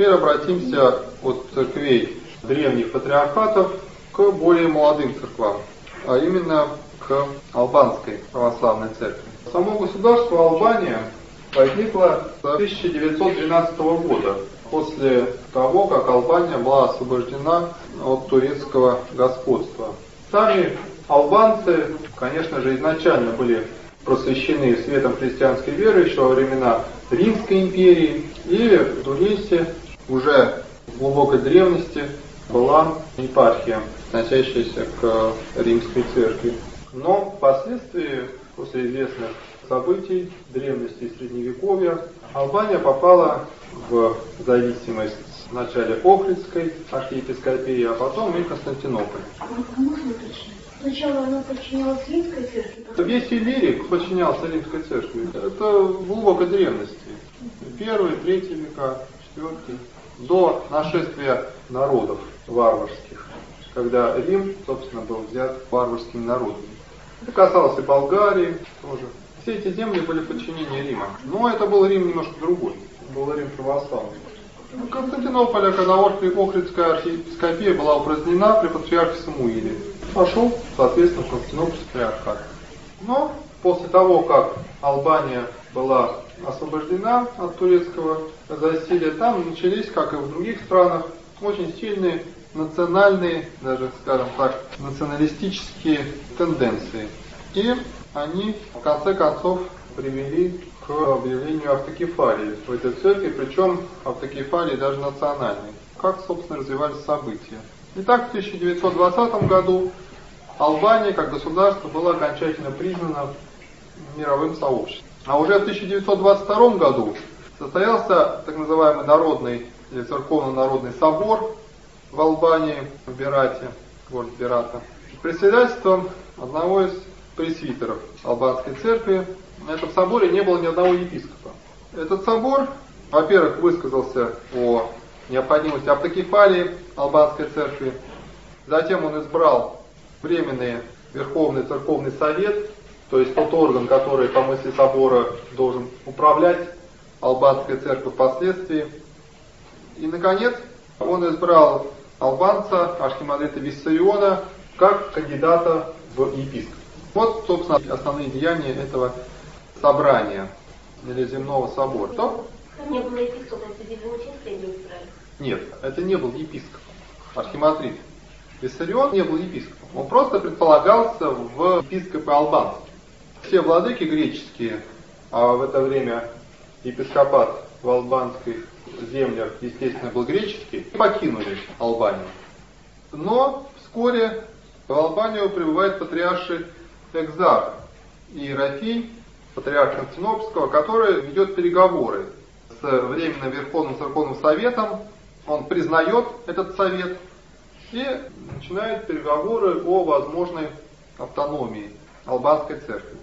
теперь обратимся от церквей древних патриархатов к более молодым церквам, а именно к албанской православной церкви. Само государство Албания возникло с 1912 года, после того, как Албания была освобождена от турецкого господства. Сами албанцы, конечно же, изначально были просвещены светом христианской веры еще во времена Римской империи, и в Тунисе уже в глубокой древности была епархия, относящаяся к римской церкви. Но впоследствии, после известных событий древности и средневековья, Албания попала в зависимость вначале Охридской архиепископии, а потом и Константинополя. Можно уточнить? Сначала она подчинялась Римской церкви? Весь Иллирик подчинялся Римской церкви. Это в глубокой древности. Первые, третьи века, четвертый. До нашествия народов варварских, когда Рим, собственно, был взят варварскими народами. Это касалось и Болгарии тоже. Все эти земли были в подчинении Рима. Но это был Рим немножко другой. Это был Рим православный. Константинополя, когда Охридская архиепископия была упразднена при патриархе Самуиле, пошел, соответственно, Константинопольский патриархат. Но после того, как Албания была освобождена от турецкого засилия, там начались, как и в других странах, очень сильные национальные, даже, скажем так, националистические тенденции. И они, в конце концов, привели к объявлению автокефалии в этой церкви, причем автокефалии даже национальной. Как, собственно, развивались события. Итак, в 1920 году Албания как государство была окончательно признана мировым сообществом. А уже в 1922 году состоялся так называемый народный или церковно-народный собор в Албании, в Берате, город Берата, с председательством одного из пресвитеров албанской церкви. На этом соборе не было ни одного епископа. Этот собор, во-первых, высказался о необходимости автокефалии албанской церкви, затем он избрал временный Верховный Церковный Совет, то есть тот орган, который по мысли собора должен управлять албанской церковью впоследствии. И, наконец, он избрал албанца, архимандрита Виссариона, как кандидата в епископ. Вот, собственно, основные деяния этого собрания или земного собора. Что? Не было епископа, это Византийское не избрали. Нет, это не был епископ, архимандрит. Виссарион не был епископом. Он просто предполагался в епископы албанские. Все владыки греческие, а в это время епископат в албанских землях, естественно, был греческий, покинули Албанию. Но вскоре в Албанию прибывает патриарший экзарх Иерофей, патриарх Константинопольского, который ведет переговоры с Временным Верховным Церковным Советом. Он признает этот совет и начинает переговоры о возможной автономии албанской церкви.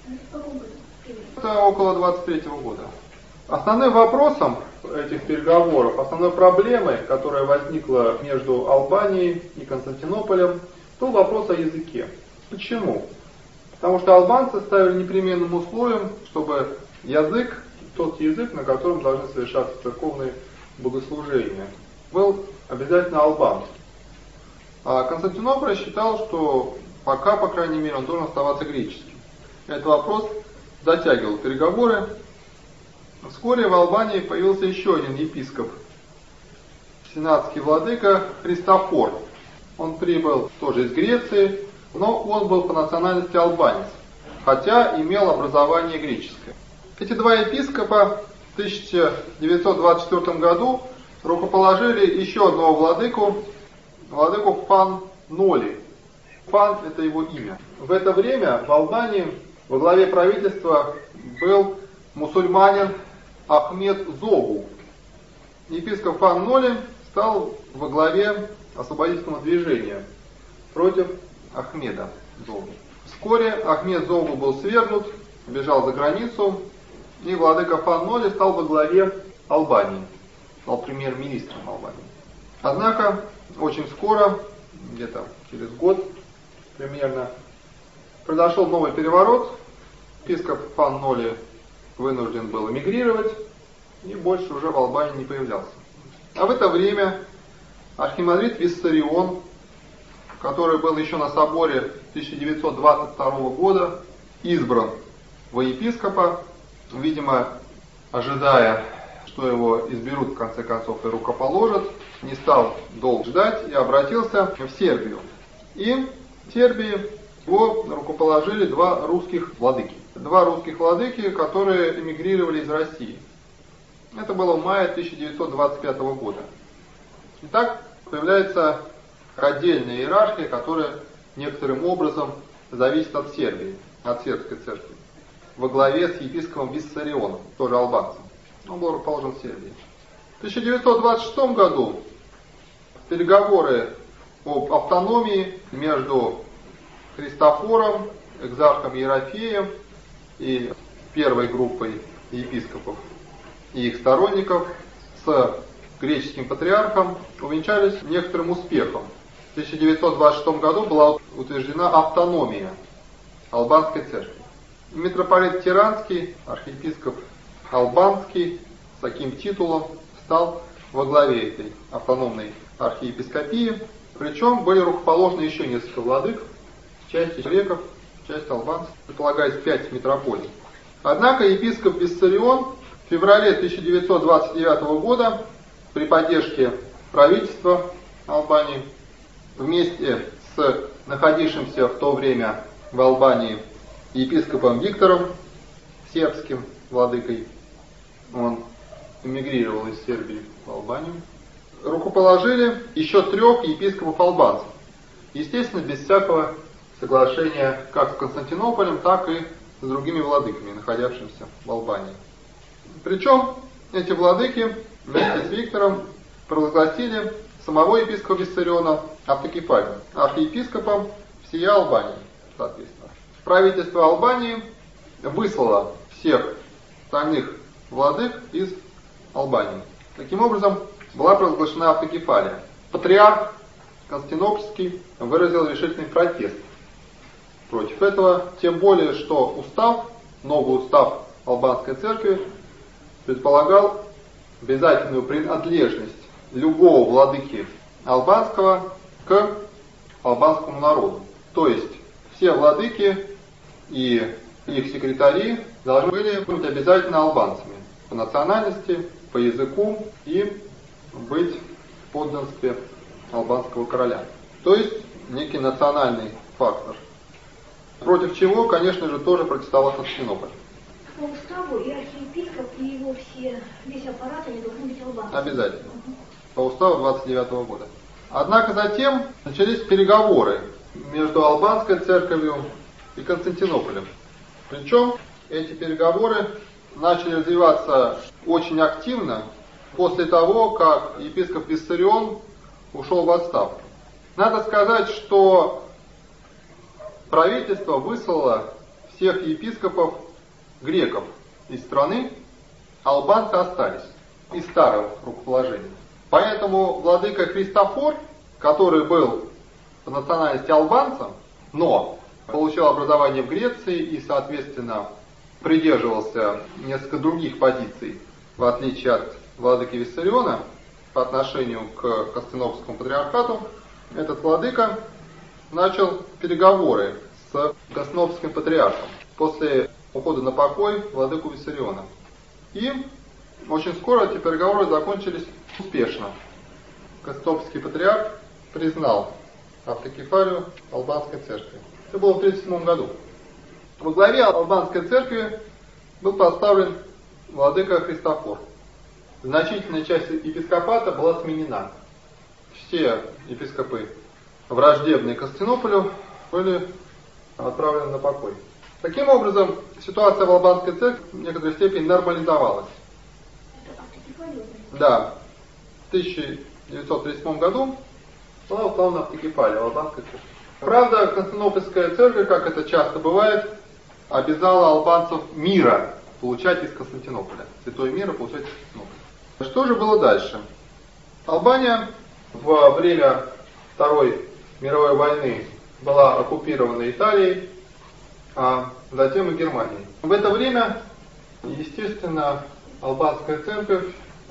Это около 23-го года. Основным вопросом этих переговоров, основной проблемой, которая возникла между Албанией и Константинополем, был вопрос о языке. Почему? Потому что албанцы ставили непременным условием, чтобы язык, тот язык, на котором должны совершаться церковные богослужения, был обязательно албанский. А Константинополь считал, что пока, по крайней мере, он должен оставаться греческим. Этот вопрос затягивал переговоры. Вскоре в Албании появился еще один епископ, сенатский владыка Христофор. Он прибыл тоже из Греции, но он был по национальности албанец, хотя имел образование греческое. Эти два епископа в 1924 году рукоположили еще одного владыку Фан Ноли. Фан – это его имя. В это время в Албании во главе правительства был мусульманин Ахмед Зогу. Епископ Фан Ноли стал во главе освободительного движения против Ахмеда Зогу. Вскоре Ахмед Зогу был свергнут, бежал за границу, и владыка Фан Ноли стал во главе Албании, стал премьер-министром Албании. Однако очень скоро, где-то через год примерно, произошел новый переворот. Епископ Фан Ноли вынужден был эмигрировать и больше уже в Албании не появлялся. А в это время архимандрит Виссарион, который был еще на соборе 1922 года, избран во епископа, видимо, ожидая, что его изберут в конце концов и рукоположат, не стал долго ждать и обратился в Сербию. И в Сербии его рукоположили два русских владыки. Два русских владыки, которые эмигрировали из России. Это было в мае 1925 года. Итак, появляется отдельная иерархия, которая некоторым образом зависит от Сербии, от сербской церкви, во главе с епископом Виссарионом, тоже албанцем. Он был расположен в Сербии. В 1926 году переговоры об автономии между Христофором, экзархом Ерофеем и первой группой епископов и их сторонников с греческим патриархом увенчались некоторым успехом. В 1926 году была утверждена автономия албанской церкви. Митрополит Тиранский, архиепископ Албанский, с таким титулом стал во главе этой автономной архиепископии. Причем были рукоположены еще несколько владык, часть греков, часть албанцев, предполагается 5 митрополий. Однако епископ Виссарион в феврале 1929 года при поддержке правительства Албании вместе с находившимся в то время в Албании епископом Виктором, сербским владыкой, он эмигрировал из Сербии в Албанию, рукоположили еще 3 епископов албанцев. Естественно, без всякого соглашения как с Константинополем, так и с другими владыками, находившимися в Албании. Причем эти владыки вместе с Виктором провозгласили самого епископа Виссариона автокефальным, архиепископом всей Албании, соответственно. Правительство Албании выслало всех остальных владык из Албании. Таким образом, была провозглашена автокефалия. Патриарх Константинопольский выразил решительный протест против этого, тем более, что устав, новый устав албанской церкви предполагал обязательную принадлежность любого владыки албанского к албанскому народу. То есть все владыки и их секретари должны были быть обязательно албанцами по национальности, по языку и быть в подданстве албанского короля. То есть некий национальный фактор. Против чего, конечно же, тоже протестовал Константинополь. По уставу и архиепископ, и его весь аппарат, они должны быть албанцами. Обязательно. По уставу 29 года. Однако затем начались переговоры между албанской церковью и Константинополем. Причем эти переговоры начали развиваться очень активно после того, как епископ Виссарион ушел в отставку. Надо сказать, что правительство выслало всех епископов греков из страны, албанцы остались из старого рукоположения. Поэтому владыка Христофор, который был по национальности албанцем, но получил образование в Греции и, соответственно, придерживался несколько других позиций, в отличие от владыки Виссариона, по отношению к Константинопольскому патриархату, этот владыка начал переговоры с Константинопольским патриархом после ухода на покой владыку Виссариона. И очень скоро эти переговоры закончились успешно. Константинопольский патриарх признал автокефалию албанской церкви. Это было в 1937 году. Во главе албанской церкви был поставлен владыка Христофор. Значительная часть епископата была сменена. Все епископы, враждебные Константинополю, были отправлены на покой. Таким образом, ситуация в албанской церкви в некоторой степени нормализовалась. Да, в 1937 году была установлена автокефалия в албанской церкви. Правда, Константинопольская церковь, как это часто бывает, обязала албанцев мира получать из Константинополя. Святое мира получать из Константинополя. Что же было дальше? Албания во время Второй мировой войны была оккупирована Италией, а затем и Германией. В это время, естественно, албанская церковь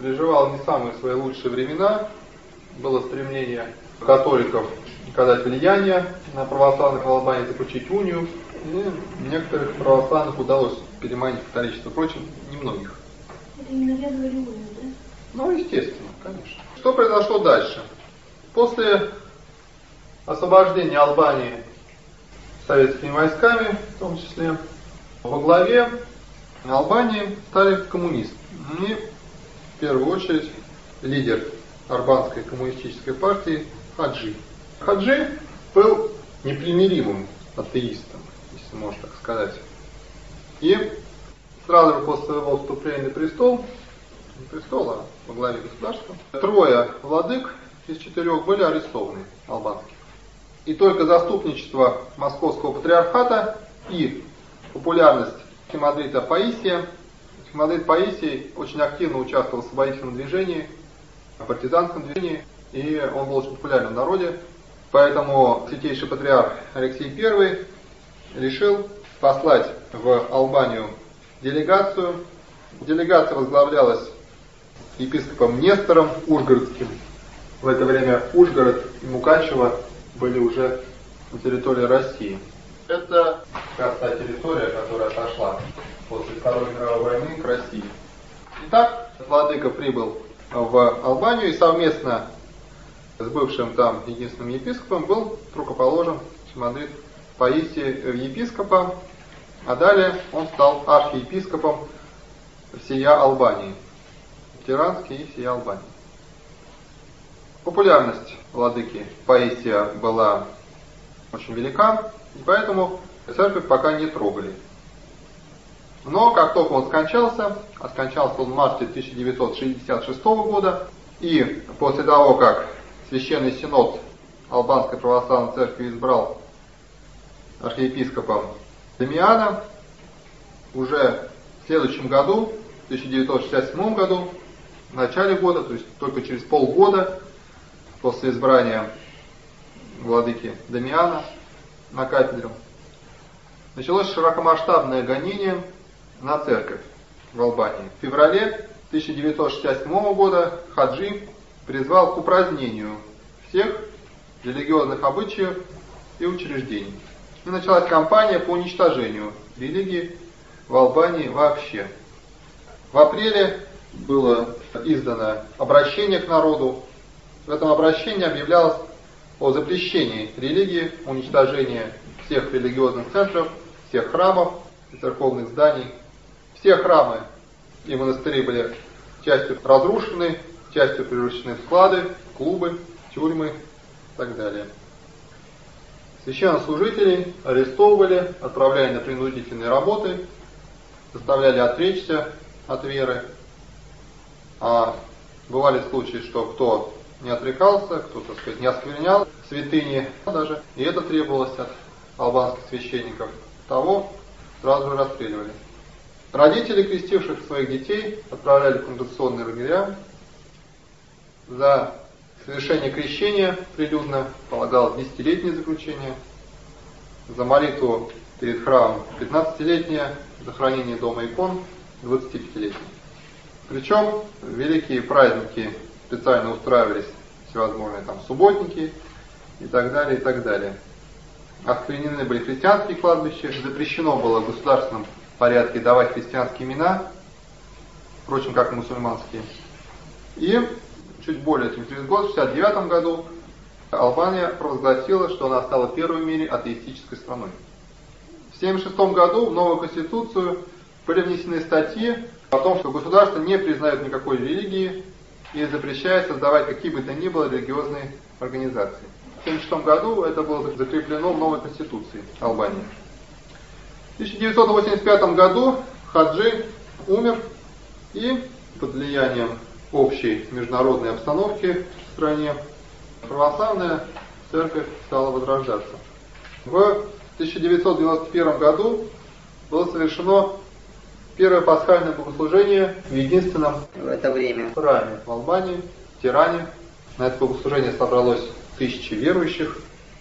переживал не самые свои лучшие времена. Было стремление католиков оказать влияние на православных в Албании, заключить унию. И некоторых православных удалось переманить в католичество. Впрочем, немногих. Это не навязывали унию, да? Ну, естественно, конечно. Что произошло дальше? После освобождения Албании советскими войсками, в том числе, во главе Албании стали коммунисты. И в первую очередь лидер Албанской коммунистической партии Хаджи. Хаджи был непримиримым атеистом, если можно так сказать. И сразу же после своего вступления на престол, не престол, а во главе государства, 3 владык из 4 были арестованы албанских. И только заступничество Московского патриархата и популярность архимандрита Паисия. Архимандрит Паисий очень активно участвовал в освободительном движении, в партизанском движении, и он был очень популярен в народе. Поэтому святейший патриарх Алексей I решил послать в Албанию делегацию. Делегация возглавлялась епископом Нестором Ужгородским. В это время Ужгород и Мукачево были уже на территории России. Это как раз та территория, которая отошла после Второй мировой войны к России. Итак, владыка прибыл в Албанию и совместно с бывшим там единственным епископом был рукоположен архимандрит Паисий епископа, а далее он стал архиепископом всея Албании, Тиранской и всея Албании. Популярность владыки Паисия была очень велика, и поэтому церковь пока не трогали. Но как только он скончался, а скончался он в марте 1966 года, и после того, как Священный Синод Албанской Православной Церкви избрал архиепископом Дамиана, уже в следующем году, в 1967 году, в начале года, то есть только через полгода после избрания владыки Дамиана на кафедру, началось широкомасштабное гонение на церковь в Албании. В феврале 1967 года Хаджи призвал к упразднению всех религиозных обычаев и учреждений. И началась кампания по уничтожению религии в Албании вообще. В апреле было издано обращение к народу. В этом обращении объявлялось о запрещении религии, уничтожении всех религиозных центров, всех храмов и церковных зданий. Все храмы и монастыри были частью разрушены, частью превращены в склады, клубы, тюрьмы и так далее. Священнослужителей арестовывали, отправляли на принудительные работы, заставляли отречься от веры. А бывали случаи, что кто не отрекался, кто, так сказать, не осквернял святыни даже, и это требовалось от албанских священников, того сразу же расстреливали. Родители крестивших своих детей отправляли в концентрационные лагеря. За совершение крещения прилюдно полагалось 10-летнее заключение, за молитву перед храмом 15-летнее, за хранение дома икон 25-летнее. Причем великие праздники специально устраивались, всевозможные там субботники и так далее, и так далее. Осквернены были христианские кладбища, запрещено было в государственном порядке давать христианские имена, впрочем, как и мусульманские. И чуть более чем через год, в 1969 году, Албания провозгласила, что она стала первой в мире атеистической страной. В 1976 году в новую конституцию были внесены статьи о том, что государство не признает никакой религии и запрещает создавать какие бы то ни было религиозные организации. В 1976 году это было закреплено в новой конституции Албании. В 1985 году Хаджи умер, и под влиянием общей международной обстановки в стране православная церковь стала возрождаться. В 1991 году было совершено первое пасхальное богослужение в единственном в это время храме в Албании, в Тиране. На это богослужение собралось 1000 верующих.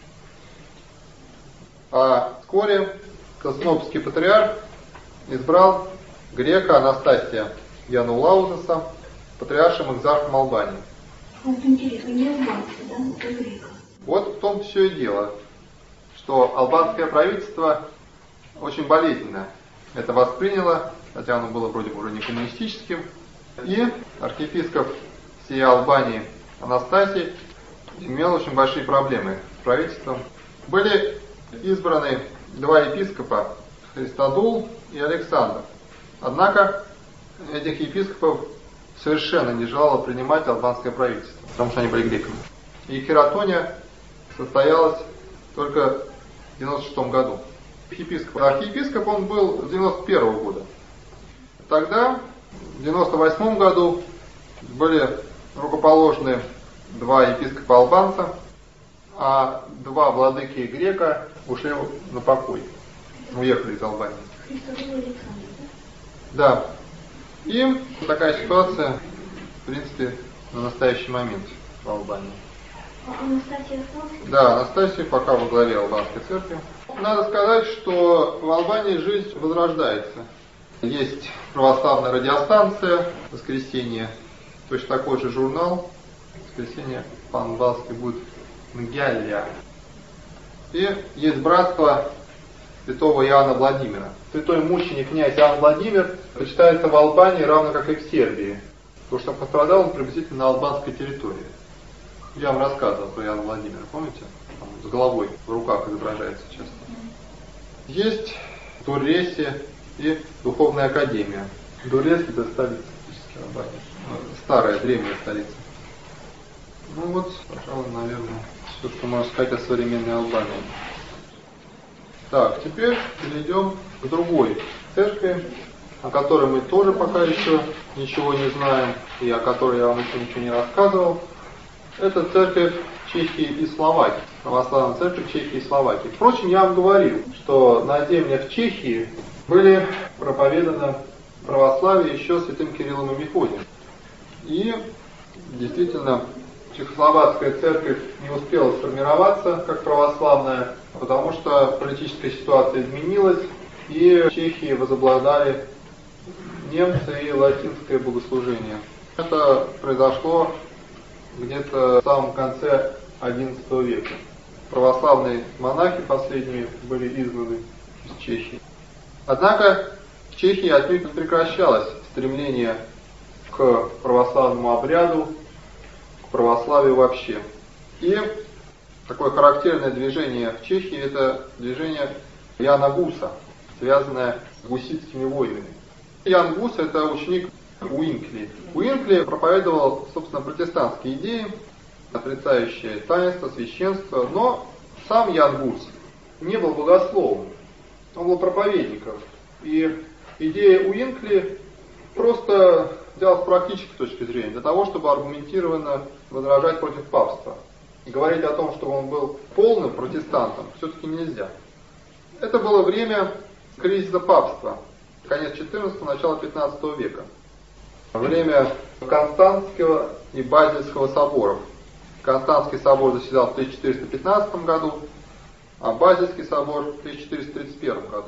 А вскоре Константинопольский патриарх избрал грека Анастасия Яннулаузеса патриаршим экзархом Албании. Вот интересно, не албанцы, да, это греков. Вот в том все и дело, что албанское правительство очень болезненно это восприняло, хотя оно было вроде бы уже не коммунистическим, и архиепископ всей Албании Анастасий имел очень большие проблемы с правительством. Были избраны два епископа, Христодул и Александр. Однако этих епископов совершенно не желало принимать албанское правительство, потому что они были греками. И хератония состоялась только в 96 году. Архиепископ он был с 91 года. Тогда, в 98 году, были рукоположены два епископа албанца, а два владыки грека ушли на покой, уехали из Албании. Христодул и Александр, Да. да? И такая ситуация, в принципе, на настоящий момент в Албании. А Анастасия осталась? Да, Анастасия пока во главе албанской церкви. Надо сказать, что в Албании жизнь возрождается. Есть православная радиостанция «Воскресенье», точно такой же журнал. «Воскресенье» по-албански будет «Нгялья». И есть братство святого Иоанна Владимира. Святой мученик князь Иоанн Владимир почитается в Албании равно как и в Сербии, потому что пострадал он приблизительно на албанской территории. Я вам рассказывал про Иоанна Владимира, помните? Там с головой в руках изображается часто. Есть Дурреси и Духовная Академия. Дуррес — это столица Албании. Старая, древняя столица. Ну вот, пожалуй, наверное, все, что можно сказать о современной Албании. Так, теперь перейдем к другой церкви, о которой мы тоже пока еще ничего не знаем, и о которой я вам еще ничего не рассказывал. Это церковь Чехии и Словакии, православная церковь Чехии и Словакии. Впрочем, я вам говорил, что на землях Чехии были проповеданы православие еще святым Кириллом и Мефодием. И действительно, чехословацкая церковь не успела сформироваться как православная, потому что политическая ситуация изменилась, и в Чехии возобладали немцы и латинское богослужение. Это произошло где-то в самом конце XI века. Православные монахи последние были изгнаны из Чехии. Однако в Чехии отнюдь не прекращалось стремление к православному обряду, к православию вообще. И такое характерное движение в Чехии — это движение Яна Гуса, связанное с гуситскими войнами. Ян Гус — это ученик Уинкли. Уинкли проповедовал, собственно, протестантские идеи, отрицающие таинство, священство, но сам Ян Гус не был богословом, он был проповедником. И идея Уинкли просто взял с практической точки зрения, для того, чтобы аргументированно возражать против папства. И говорить о том, что он был полным протестантом, все-таки нельзя. Это было время кризиса папства, конец XIV, начало XV века. Время Константского и Базельского соборов. Константский собор заседал в 1415 году, а Базельский собор в 1431 году.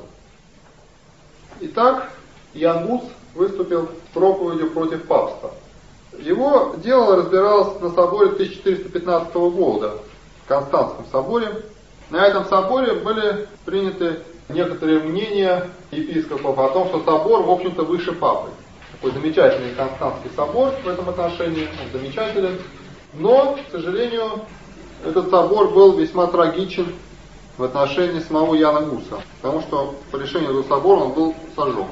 Итак, Ян Гус выступил с проповедью против папства. Его дело разбиралось на соборе 1415 года, в Константском соборе. На этом соборе были приняты некоторые мнения епископов о том, что собор, в общем-то, выше папы. Такой замечательный Константский собор в этом отношении, он замечателен. Но, к сожалению, этот собор был весьма трагичен в отношении самого Яна Гуса, потому что по решению этого собора он был сожжен.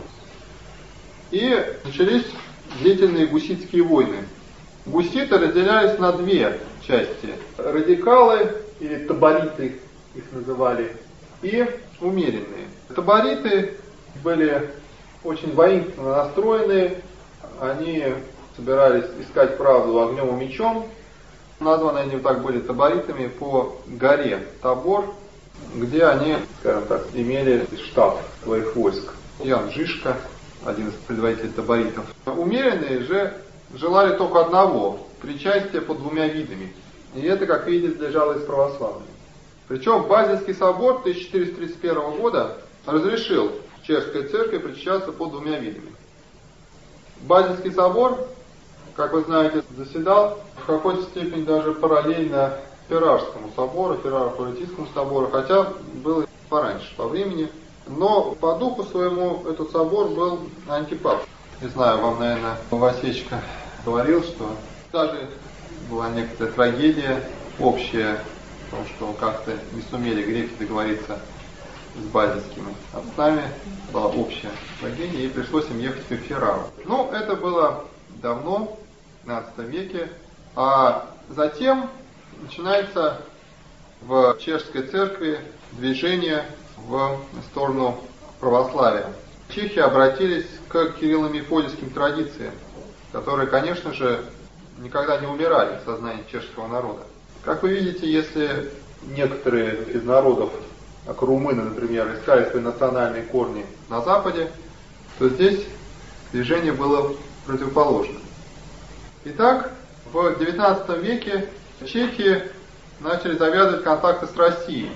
И начались длительные гуситские войны. Гуситы разделялись на две части. Радикалы, или табориты их называли, и умеренные. Табориты были очень воинственно настроенные, они собирались искать правду огнем и мечом. Названы они так были таборитами по горе Табор, где они, скажем так, имели штаб своих войск. Ян Жишка, один из предводителей таборитов. Умеренные же желали только одного – причастия под двумя видами. И это, как видите, лежало из православия. Причем Базельский собор 1431 года разрешил чешской церкви причащаться под двумя видами. Базельский собор как вы знаете, заседал в какой-то степени даже параллельно Пиражскому собору, Пиражо-Флорентийскому собору, хотя было пораньше по времени. Но по духу своему этот собор был антипапский. Не знаю, вам, наверное, Васечка говорил, что даже была некоторая трагедия общая, в том, что как-то не сумели греки договориться с базельскими отцами, была общая трагедия, и пришлось им ехать в Феррару. Ну, это было давно, в XV веке, а затем начинается в чешской церкви движение в сторону православия. Чехи обратились к кирилло-мефодийским традициям, которые, конечно же, никогда не умирали в сознании чешского народа. Как вы видите, если некоторые из народов, как румыны, например, искали свои национальные корни на Западе, то здесь движение было противоположным. Итак, в XIX веке чехи начали завязывать контакты с Россией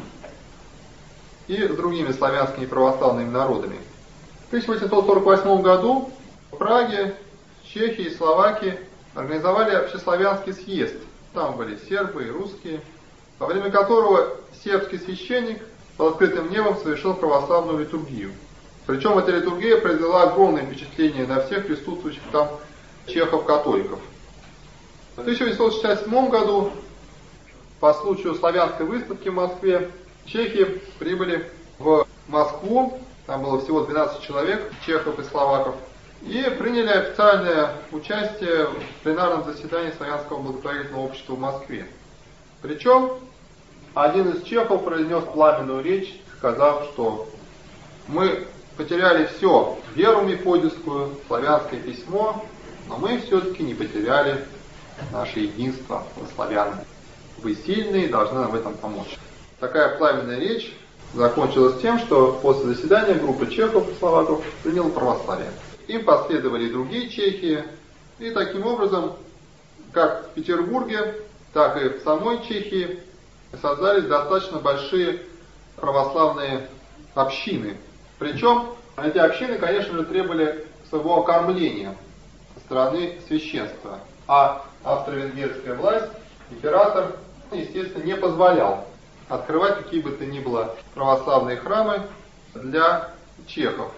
и с другими славянскими православными народами. В 1848 году в Праге чехи и словаки организовали общеславянский съезд. Там были сербы и русские, во время которого сербский священник под открытым небом совершил православную литургию. Причем эта литургия произвела огромное впечатление на всех присутствующих там чехов-католиков. В 1867 году, по случаю славянской выставки в Москве, чехи прибыли в Москву, там было всего 12 человек, чехов и словаков, и приняли официальное участие в пленарном заседании Славянского благотворительного общества в Москве. Причем один из чехов произнес пламенную речь, сказав, что мы потеряли все, веру мефодийскую, славянское письмо, но мы все-таки не потеряли наше единство славян. Вы сильные, должны нам в этом помочь. Такая пламенная речь закончилась тем, что после заседания группа чехов и словаков приняла православие. Им последовали и другие чехи, и таким образом, как в Петербурге, так и в самой Чехии создались достаточно большие православные общины. Причем эти общины, конечно же, требовали своего окормления со стороны священства. А австро-венгерская власть, император, естественно, не позволял открывать какие бы то ни было православные храмы для чехов.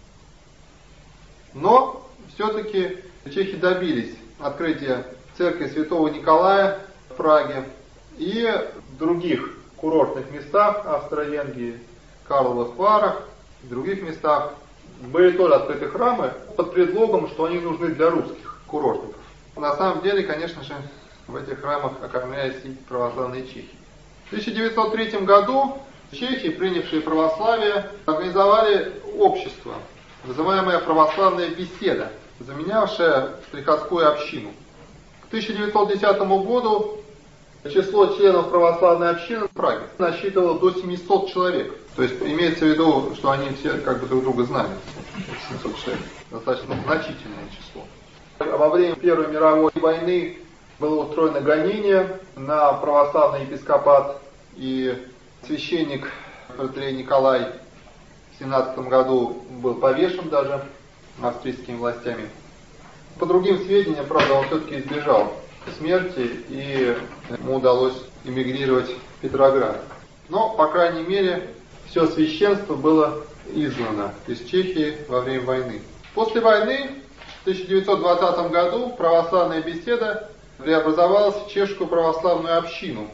Но все-таки чехи добились открытия церкви святого Николая в Праге и в других курортных местах Австро-Венгрии, Карловых Варах, в других местах были тоже открыты храмы под предлогом, что они нужны для русских курортников. На самом деле, конечно же, в этих храмах окормлялись и православные чехи. В 1903 году чехи, принявшие православие, организовали общество, называемое «Православная беседа», заменявшая приходскую общину. К 1910 году число членов православной общины в Праге насчитывало до 700 человек. То есть имеется в виду, что они все как бы друг друга знали. 700 человек. Достаточно значительное число. Во время Первой мировой войны было устроено гонение на православный епископат, и священник протоиерей Николай в 17 году был повешен даже австрийскими властями. По другим сведениям, правда, он все-таки избежал смерти, и ему удалось эмигрировать в Петроград. Но, по крайней мере, все священство было изгнано из Чехии во время войны. После войны, в 1920 году, православная беседа преобразовалась в чешскую православную общину.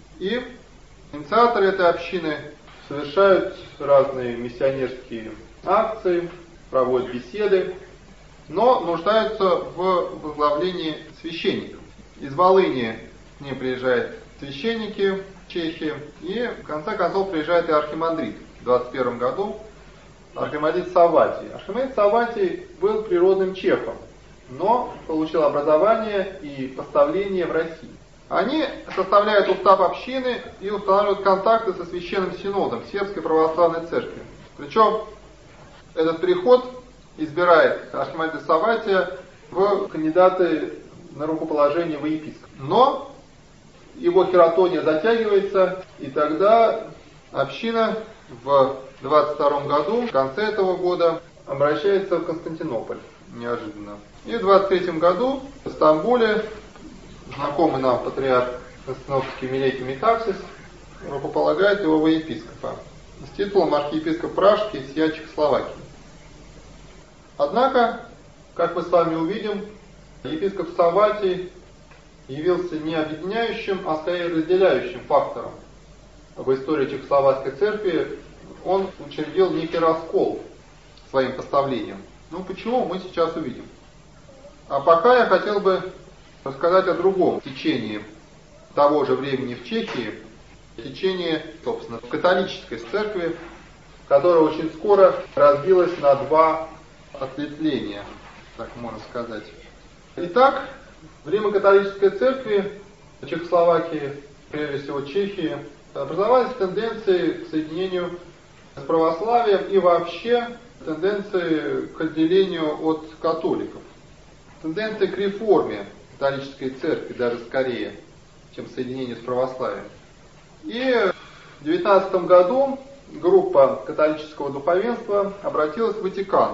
И инициаторы этой общины совершают разные миссионерские акции, проводят беседы, но нуждаются в возглавлении священников. Из Волыни к ним приезжают священники чехи, и в конце концов приезжает и архимандрит в 1921 году, архимандрит Савватий. Архимандрит Савватий был природным чехом, но получил образование и поставление в России. Они составляют устав общины и устанавливают контакты со Священным Синодом Сербской Православной Церкви. Причем этот переход избирает архимандрита Савватия в кандидаты на рукоположение во епископ. Но его хератония затягивается, и тогда община в 22 году, в конце этого года, обращается в Константинополь неожиданно. И в 23 году в Стамбуле знакомый нам патриарх Константинопольский Милетий Метаксис рукополагает его во епископа с титулом архиепископ Пражский и всея Чехословакии. Однако, как мы с вами увидим, епископ Савватий явился не объединяющим, а скорее разделяющим фактором в истории Чехословацкой церкви. Он учредил некий раскол своим поставлением. Ну почему, мы сейчас увидим. А пока я хотел бы рассказать о другом течении того же времени в Чехии, течении, собственно, католической церкви, которая очень скоро разбилась на два ответвления, так можно сказать. Итак, в Римо-католической церкви Чехословакии, прежде всего Чехии, образовались тенденции к соединению с православием и вообще тенденции к отделению от католиков. Тенденции к реформе католической церкви даже скорее, чем соединению с православием. И в 19 году группа католического духовенства обратилась в Ватикан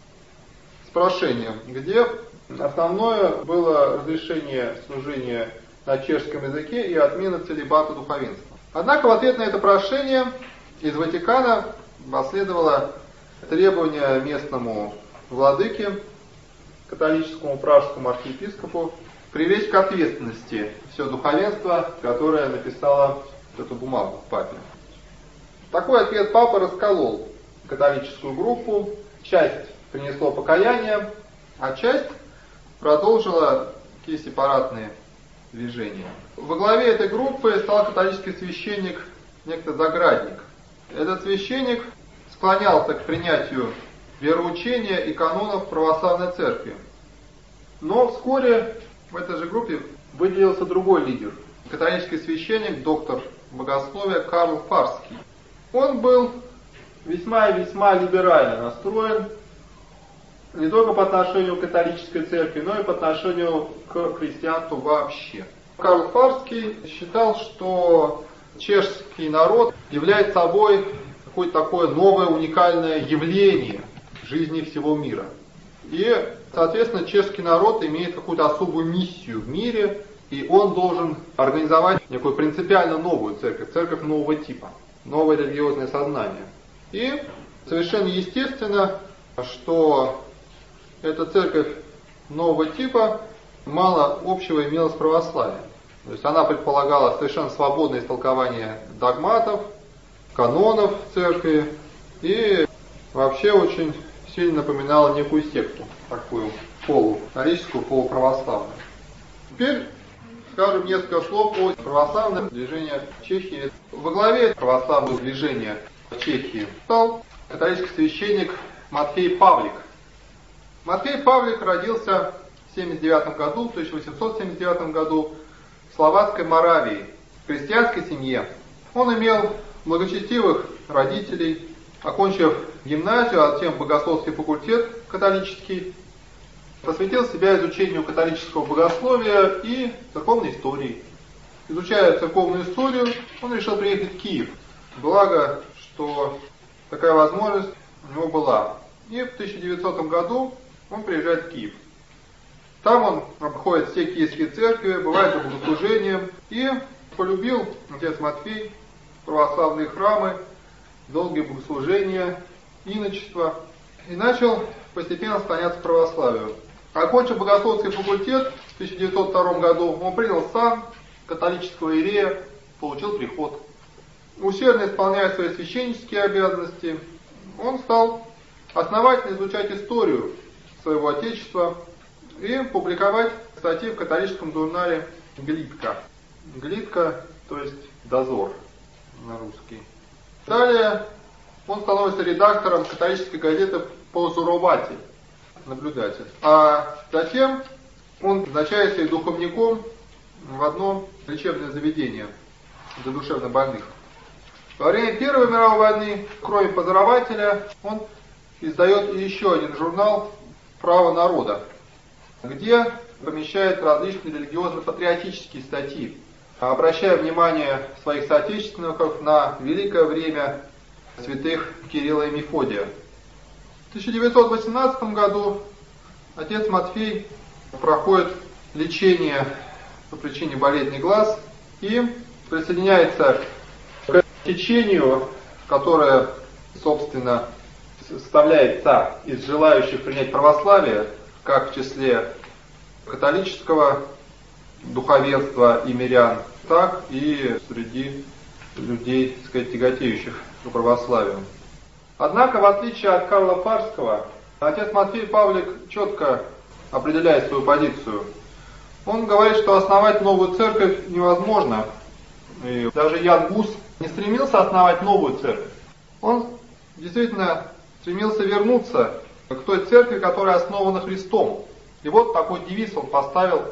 с прошением, где основное было разрешение служения на чешском языке и отмена целибата духовенства. Однако в ответ на это прошение из Ватикана последовало требование местному владыке, католическому пражскому архиепископу, привлечь к ответственности все духовенство, которое написало эту бумагу папе. Такой ответ папы расколол католическую группу, часть принесло покаяние, а часть продолжила такие сепаратные движения. Во главе этой группы стал католический священник, некто Заградник. Этот священник склонялся к принятию вероучения и канонов православной церкви. Но вскоре в этой же группе выделился другой лидер, католический священник, доктор богословия Карл Фарский. Он был весьма и весьма либерально настроен не только по отношению к католической церкви, но и по отношению к христианству вообще. Карл Фарский считал, что чешский народ является собой какое-то такое новое уникальное явление жизни всего мира. И, соответственно, чешский народ имеет какую-то особую миссию в мире, и он должен организовать некую принципиально новую церковь, церковь нового типа, новое религиозное сознание. И совершенно естественно, что эта церковь нового типа мало общего имела с православием. То есть она предполагала совершенно свободное истолкование догматов, канонов церкви и вообще очень сильно напоминала некую секту, такую полукатолическую, полуправославную. Теперь скажем несколько слов о православном движении в Чехии. Во главе православного движения в Чехии стал католический священник Матфей Павлик. Матфей Павлик родился в 1879 году в Словацкой Моравии, в крестьянской семье. Он имел благочестивых родителей, окончив гимназию, а затем богословский факультет католический, посвятил себя изучению католического богословия и церковной истории. Изучая церковную историю, он решил приехать в Киев. Благо, что такая возможность у него была. И в 1900 году он приезжает в Киев. Там он обходит все киевские церкви, бывает за богослужением, и полюбил отец Матфей православные храмы, долгие богослужения, иночество, и начал постепенно склоняться к православию. Окончив богословский факультет в 1902 году, он принял сан католического иерея, получил приход. Усердно исполняя свои священнические обязанности, он стал основательно изучать историю своего отечества и публиковать статьи в католическом журнале «Глитка». «Глитка», то есть «дозор» на русский. Далее он становится редактором католической газеты «Позурователь», наблюдатель. А затем он назначается и духовником в одно лечебное заведение для душевнобольных. Во время Первой мировой войны, кроме «Позорователя», он издает еще один журнал «Право народа», где помещает различные религиозно-патриотические статьи, обращая внимание своих соотечественников на великое время святых Кирилла и Мефодия. В 1918 году отец Матфей проходит лечение по причине болезни глаз и присоединяется к течению, которое, собственно, составляется из желающих принять православие, как в числе католического духовенства и мирян, так и среди людей, так сказать, тяготеющих к православию. Однако, в отличие от Карла Фарского, отец Матфей Павлик четко определяет свою позицию. Он говорит, что основать новую церковь невозможно. И даже Ян Гус не стремился основать новую церковь. Он действительно стремился вернуться к той церкви, которая основана Христом. И вот такой девиз он поставил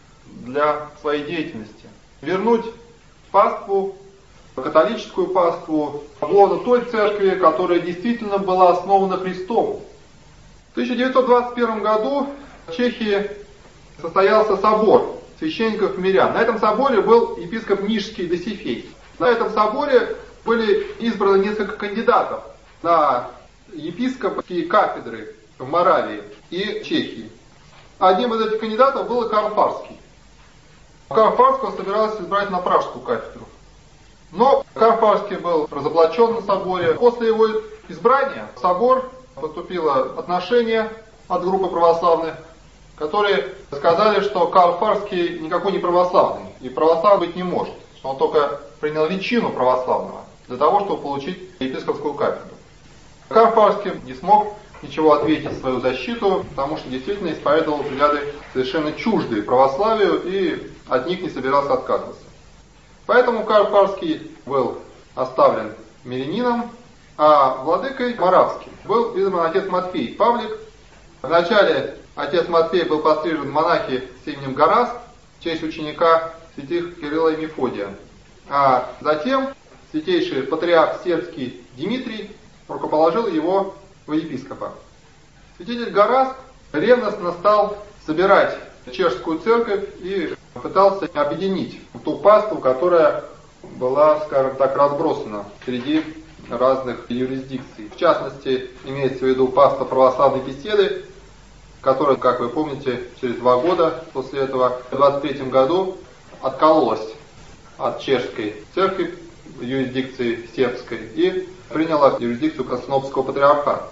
для своей деятельности. Вернуть паству, католическую паству, в лоно той церкви, которая действительно была основана Христом. В 1921 году в Чехии состоялся собор священников мирян. На этом соборе был епископ Нижский Досифей. На этом соборе были избраны несколько кандидатов на епископские кафедры в Моравии и Чехии. Одним из этих кандидатов был Карл Фарский. Карл Фарского собирался избрать на Пражскую кафедру. Но Карл Фарский был разоблачен на соборе. После его избрания в собор поступило отношение от группы православных, которые сказали, что Карл Фарский никакой не православный, и православный быть не может, что он только принял личину православного для того, чтобы получить епископскую кафедру. Карл Фарский не смог ничего ответить в свою защиту, потому что действительно исповедовал взгляды совершенно чуждые православию и от них не собирался отказываться. Поэтому Карл Фарский был оставлен мирянином, а владыкой Моравским был избран отец Матфей Павлик. Вначале отец Матфей был пострижен в монахи с именем Гораст в честь ученика святых Кирилла и Мефодия. А затем святейший патриарх сербский Дмитрий рукоположил его в епископа. Святитель Гораст ревностно стал собирать чешскую церковь и пытался объединить ту паству, которая была, скажем так, разбросана среди разных юрисдикций. В частности, имеется в виду паства православной беседы, которая, как вы помните, через 2 года после этого, в 23 году, откололась от чешской церкви, юрисдикции сербской, и приняла юрисдикцию Константинопольского патриарха.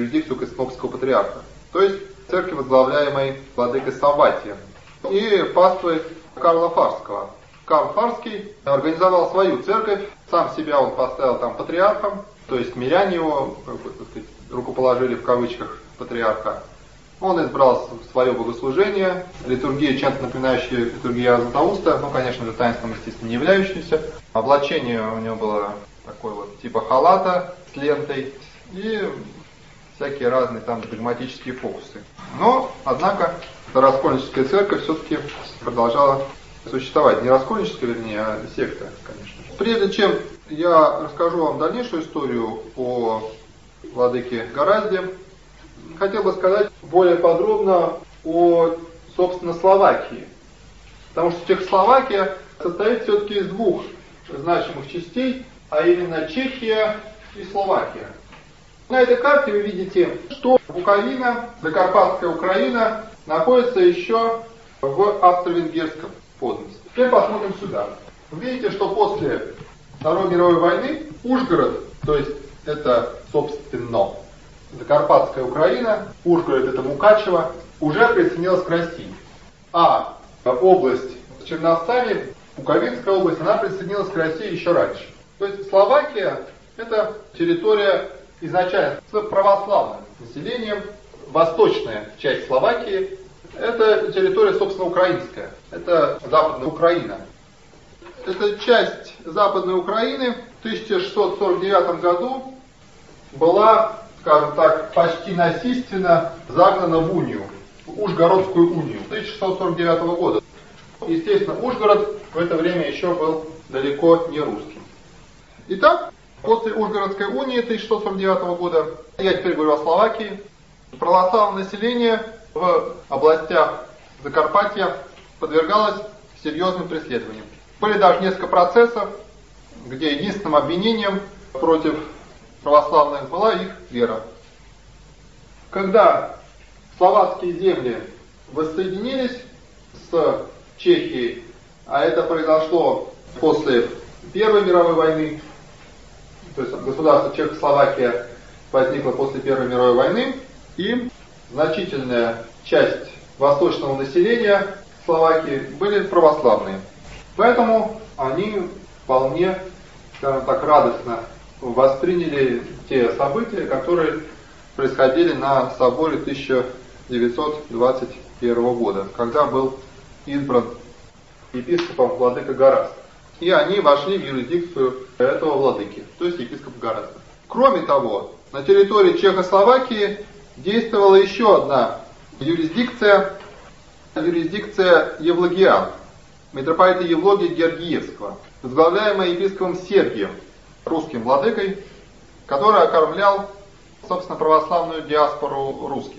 То есть церкви, возглавляемой владыкой Савватием, и паствы Карла Фарского. Карл Фарский организовал свою церковь, сам себя он поставил там патриархом, то есть миряне его, так сказать, рукоположили в кавычках патриарха. Он избрал свое богослужение, литургию, чем-то напоминающую литургию Златоуста, конечно же, таинством, естественно, не являющимся. Облачение у него было такое вот типа халата с лентой и всякие разные там догматические фокусы. Но, однако, раскольническая церковь все-таки продолжала существовать. Не раскольническая, вернее, а секта, конечно. Прежде чем я расскажу вам дальнейшую историю о владыке Горазде, хотел бы сказать более подробно о, собственно, Словакии. Потому что Чехословакия состоит все-таки из 2 значимых частей, а именно Чехия и Словакия. На этой карте вы видите, что Буковина, Закарпатская Украина находится еще в австро-венгерском подданстве. Теперь посмотрим сюда. Вы видите, что после Второй мировой войны Ужгород, то есть это, собственно, Закарпатская Украина, Ужгород это Мукачево, уже присоединилась к России. А область с Черновцами, Буковинская область, она присоединилась к России еще раньше. То есть Словакия это территория изначально с православным населением, восточная часть Словакии это территория, собственно, украинская, это Западная Украина. Эта часть Западной Украины в 1649 году была, скажем так, почти насильственно загнана в унию, в Ужгородскую унию 1649 года. Естественно, Ужгород в это время еще был далеко не русским. Итак, после Ужгородской унии 1649 года, я теперь говорю о Словакии, православное население в областях Закарпатья подвергалось серьезным преследованиям. Были даже несколько процессов, где единственным обвинением против православных была их вера. Когда словацкие земли воссоединились с Чехией, а это произошло после Первой мировой войны, то есть государство Чехословакия возникло после Первой мировой войны, и значительная часть восточного населения Словакии были православные. Поэтому они вполне, скажем так, радостно восприняли те события, которые происходили на соборе 1921 года, когда был избран епископом владыка Гораст. И они вошли в юрисдикцию этого владыки, то есть епископа Гораста. Кроме того, на территории Чехословакии действовала еще одна юрисдикция Евлогиан, митрополита Евлогия Георгиевского, возглавляемая епископом Сергием, русским владыкой, который окормлял, собственно, православную диаспору русских.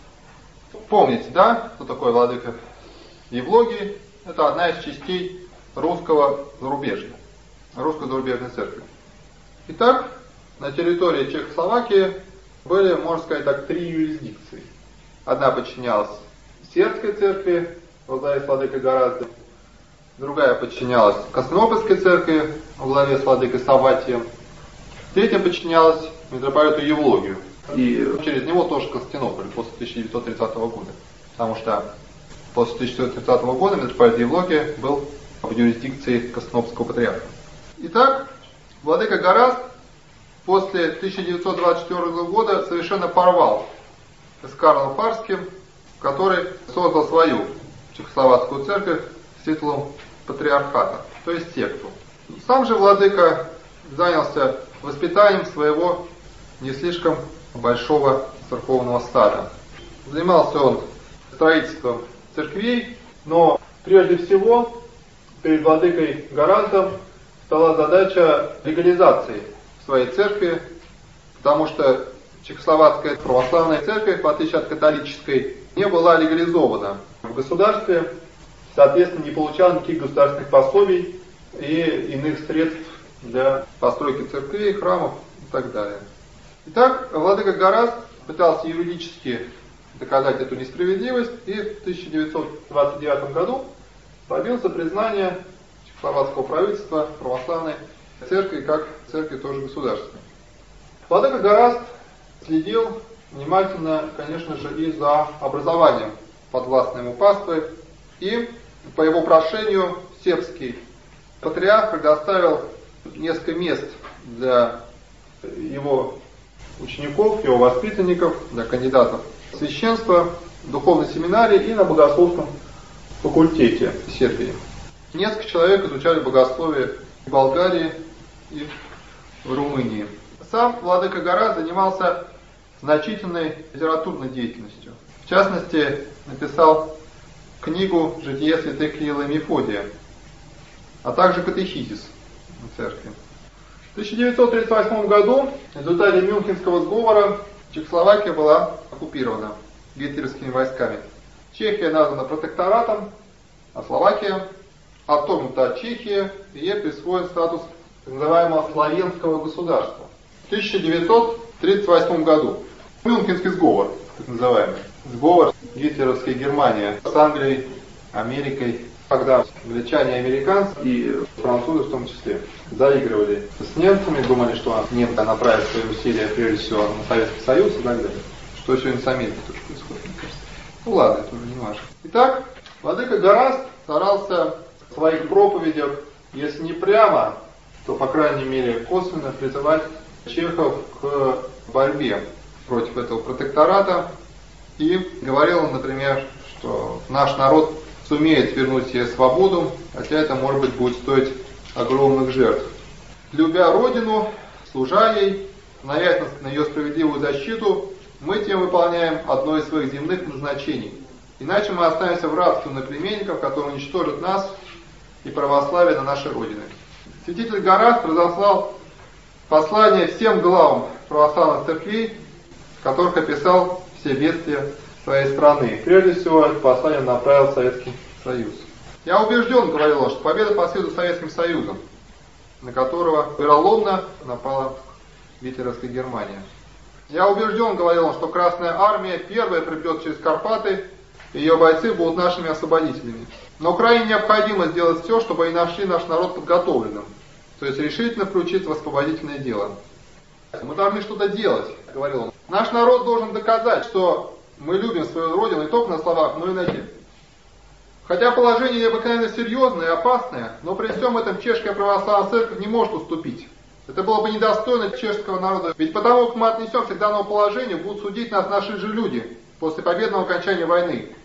Помните, да, что такое владыка Евлогий? Это одна из частей русского зарубежья, русской зарубежной церкви. Итак, на территории Чехословакии были, можно сказать так, 3 юрисдикции. Одна подчинялась сербской церкви во главе с владыкой Гораздом, другая подчинялась Константинопольской церкви во главе с владыкой Савватием, третья подчинялась митрополиту Евлогию, и через него тоже Константинополь после 1930 года, потому что после 1930 года митрополит Евлогия был в юрисдикции Константинопольского патриарха. Итак, владыка Гораст после 1924 года совершенно порвал с Карлом Парским, который создал свою чехословацкую церковь с титулом патриархата, то есть секту. Сам же владыка занялся воспитанием своего не слишком большого церковного стада. Занимался он строительством церквей, но прежде всего перед владыкой Горастом стала задача легализации своей церкви, потому что чехословацкая православная церковь, в отличие от католической, не была легализована в государстве, соответственно, не получала никаких государственных пособий и иных средств для постройки церквей, храмов и так далее. Итак, владыка Гораст пытался юридически доказать эту несправедливость и в 1929 году добился признания чехословацкого правительства православной церкви как церкви тоже государственной. Владыка Гораст следил внимательно, конечно же, и за образованием подвластной ему паствы, и по его прошению сербский патриарх предоставил несколько мест для его учеников, его воспитанников, для кандидатов в священство, в духовной семинарии и на богословском факультете Сербии. Несколько человек изучали богословие в Болгарии и в Румынии. Сам владыка Гораст занимался значительной литературной деятельностью. В частности, написал книгу «Житие святых Кирилла и Мефодия», а также катехизис в церкви. В 1938 году в результате Мюнхенского сговора Чехословакия была оккупирована гитлеровскими войсками. Чехия названа протекторатом, а Словакия отторгнута от Чехии, и ей присвоен статус так называемого славянского государства. В 1938 году Мюнхенский сговор, так называемый, сговор гитлеровской Германии с Англией, Америкой, когда англичане и американцы, и французы в том числе, заигрывали с немцами, думали, что немцы направят свои усилия прежде всего на Советский Союз и так далее. Что сегодня с Америкой тоже происходит, мне кажется. Ну ладно, это уже не важно. Итак, владыка Гораст старался в своих проповедях, если не прямо, то, по крайней мере, косвенно призывать чехов к борьбе против этого протектората. И говорил он, например, что наш народ сумеет вернуть себе свободу, хотя это, может быть, будет стоить огромных жертв. Любя Родину, служа ей, становясь на ее справедливую защиту, мы тем выполняем одно из своих земных назначений. Иначе мы останемся в рабстве на племенников, которые уничтожат нас и православие на нашей Родине. Святитель Гораст разослал послание всем главам православных церквей, в которых описал все бедствия своей страны. Прежде всего, это послание направил в Советский Союз. «Я убежден, — говорил он, — что победа последует Советским Союзом, на которого вероломно напала гитлеровская Германия. Я убежден, говорил он, что Красная Армия первая придет через Карпаты, и ее бойцы будут нашими освободителями. Но крайне необходимо сделать все, чтобы они нашли наш народ подготовленным, то есть решительно включиться в освободительное дело. Мы должны что-то делать, говорил он. Наш народ должен доказать, что мы любим свою родину не только на словах, но и на деле. Хотя положение необыкновенно серьезное и опасное, но при всем этом Чешская православная церковь не может уступить. Это было бы недостойно чешского народа. Ведь потому, как мы отнесемся к данному положению, будут судить нас наши же люди после победного окончания войны.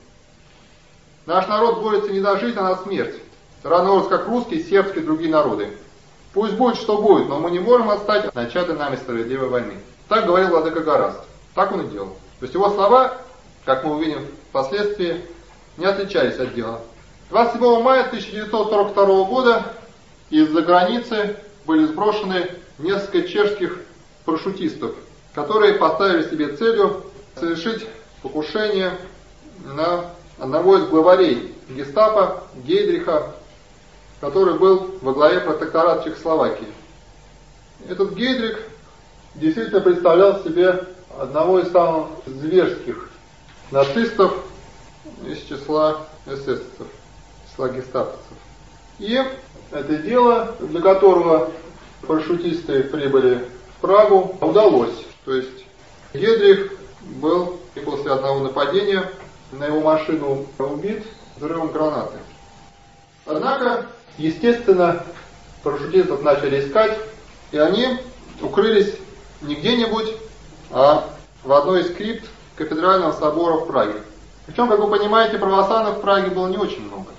Наш народ борется не за жизнь, а на смерть. Равно как русские, сербские и другие народы. Пусть будет, что будет, но мы не можем отстать от начатой нами справедливой войны. Так говорил владыка Гораст. Так он и делал. То есть его слова, как мы увидим впоследствии, не отличались от дела. 27 мая 1942 года из-за границы были сброшены несколько чешских парашютистов, которые поставили себе целью совершить покушение на одного из главарей гестапо, Гейдриха, который был во главе протектората Чехословакии. Этот Гейдрих действительно представлял себе одного из самых зверских нацистов из числа эсэсовцев, из числа гестаповцев. И это дело, для которого парашютисты прибыли в Прагу, удалось. То есть Гейдрих был после одного нападения на его машину убит взрывом гранаты. Однако, естественно, парашютистов начали искать, и они укрылись не где-нибудь, а в одной из крипт кафедрального собора в Праге. Причем, как вы понимаете, православных в Праге было не очень много.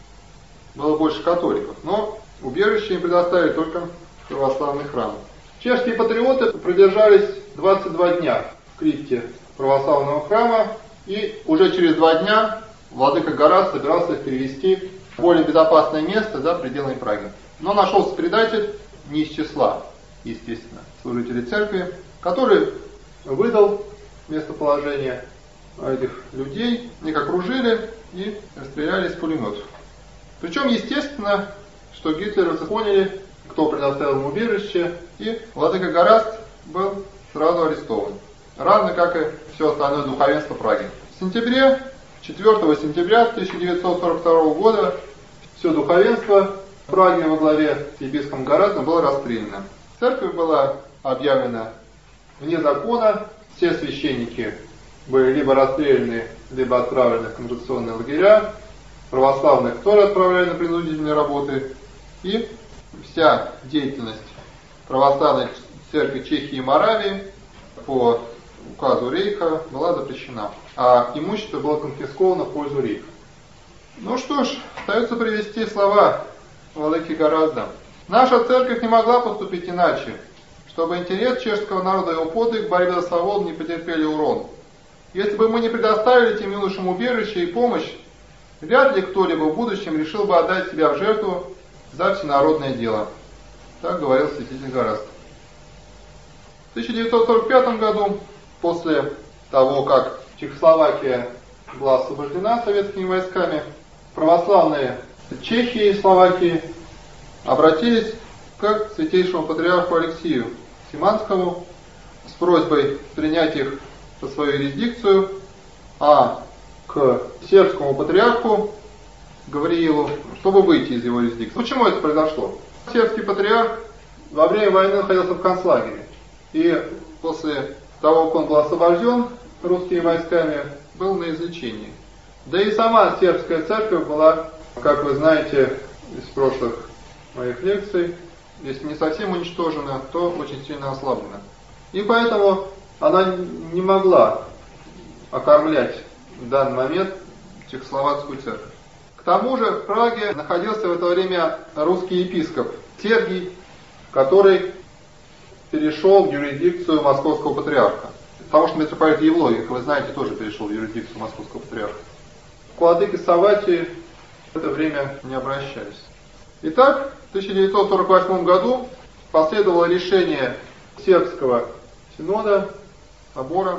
Было больше католиков, но убежище им предоставили только православный храм. Чешские патриоты продержались 22 дня в крипте православного храма, и уже через 2 дня владыка Гораст собирался их перевести в более безопасное место за пределами Праги. Но нашелся предатель не из числа, естественно, служителей церкви, который выдал местоположение этих людей, их окружили и расстреляли из пулеметов. Причем, естественно, что гитлеровцы поняли, кто предоставил им убежище, и владыка Гораст был сразу арестован. Равно как и все остальное духовенство Праги. В сентябре, 4 сентября 1942 года все духовенство Праги во главе с епископом Горастом было расстреляно. Церковь была объявлена вне закона, все священники были либо расстреляны, либо отправлены в концентрационные лагеря, православных тоже отправляли на принудительные работы, и вся деятельность православной церкви Чехии и Моравии по указу Рейха была запрещена, а имущество было конфисковано в пользу Рейха. Ну что ж, остается привести слова владыки Горазда. Наша церковь не могла поступить иначе, чтобы интерес чешского народа и его подвиг в борьбе за свободу не потерпели урон. Если бы мы не предоставили этим юношам убежище и помощь, вряд ли кто-либо в будущем решил бы отдать себя в жертву за всенародное дело. Так говорил святитель Гораст. В 1945 году, после того, как Чехословакия была освобождена советскими войсками, православные Чехии и Словакии обратились к святейшему патриарху Алексию Симанскому с просьбой принять их под свою юрисдикцию, а к сербскому патриарху Гавриилу, чтобы выйти из его юрисдикции. Почему это произошло? Сербский патриарх во время войны находился в концлагере, и после того, как он был освобожден русскими войсками, был на излечении. Да и сама сербская церковь была, как вы знаете из прошлых моих лекций, если не совсем уничтожена, то очень сильно ослаблена. И поэтому она не могла окормлять в данный момент чехословацкую церковь. К тому же в Праге находился в это время русский епископ Сергий, который перешел в юрисдикцию московского патриарха. Потому что митрополит Евлогий, как вы знаете, тоже перешел в юрисдикцию московского патриарха. К владыке Савватии в это время не обращались. Итак, в 1948 году последовало решение сербского синода, собора.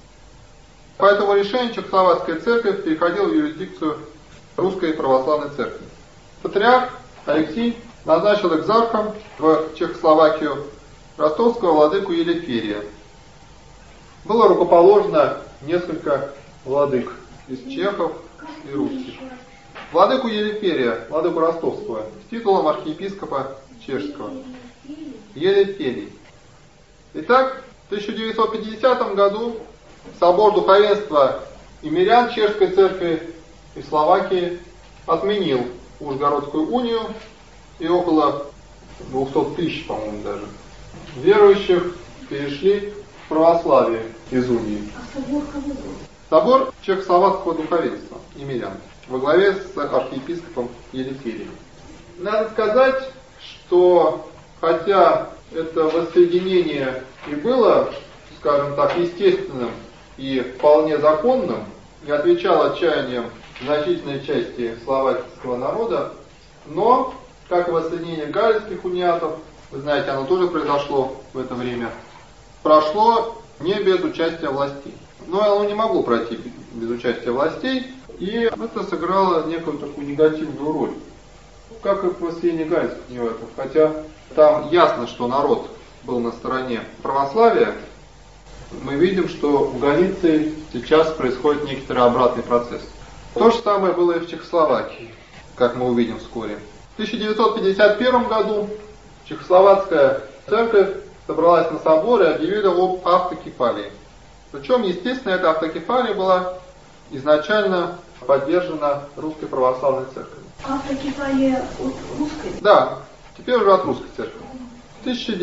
По этому решению Чехословацкая церковь переходила в юрисдикцию Русской Православной Церкви. Патриарх Алексий назначил экзархом в Чехословакию ростовского владыку Елеферия. было рукоположено несколько владык из чехов и русских. Владыку Елеферия, владыку Ростовского, с титулом архиепископа чешского. Елеферий. Итак, в 1950 году собор духовенства и мирян Чешской церкви и Словакии отменил Ужгородскую унию, и около 200 тысяч, по-моему, даже верующих перешли в православие из унии. А собор кого был? Собор чехословацкого духовенства и мирян во главе с архиепископом Елеферием. Надо сказать, что хотя это воссоединение и было, скажем так, естественным и вполне законным, и отвечало чаяниям значительной части словацкого народа, но, как и воссоединение галицких униатов, вы знаете, оно тоже произошло в это время, прошло не без участия властей. Но оно не могло пройти без участия властей, и это сыграло некую такую негативную роль. Как и в воссоединении галицких униатов, хотя там ясно, что народ был на стороне православия, мы видим, что в Галиции сейчас происходит некоторый обратный процесс. То же самое было и в Чехословакии, как мы увидим вскоре. В 1951 году Чехословацкая церковь собралась на собор и объявила об автокефалии. Причем, естественно, эта автокефалия была изначально поддержана Русской Православной Церковью. Автокефалия от русской? Да, теперь уже от Русской Церкви. В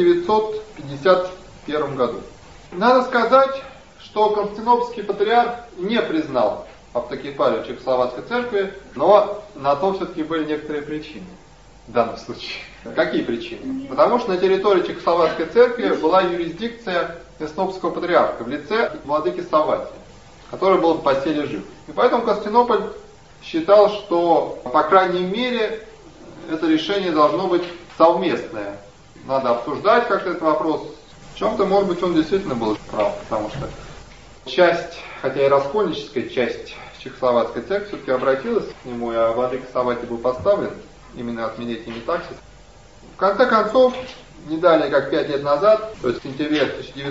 1951 году. Надо сказать, что Константинопольский патриарх не признал автокефалию Чехословацкой церкви, но на то все-таки были некоторые причины в данном случае. Какие причины? Потому что на территории Чехословацкой церкви была юрисдикция Константинопольского патриарха в лице владыки Савватия, который был в поселе жив. И поэтому Константинополь считал, что, по крайней мере, это решение должно быть совместное. Надо обсуждать как-то этот вопрос. В чем-то, может быть, он действительно был прав, потому что часть, хотя и раскольническая часть Чехословацкой церкви все-таки обратилась к нему, и владыка Савватий был поставлен именно отменить имитаксис. В конце концов, не далее как 5 лет назад, то есть в сентябре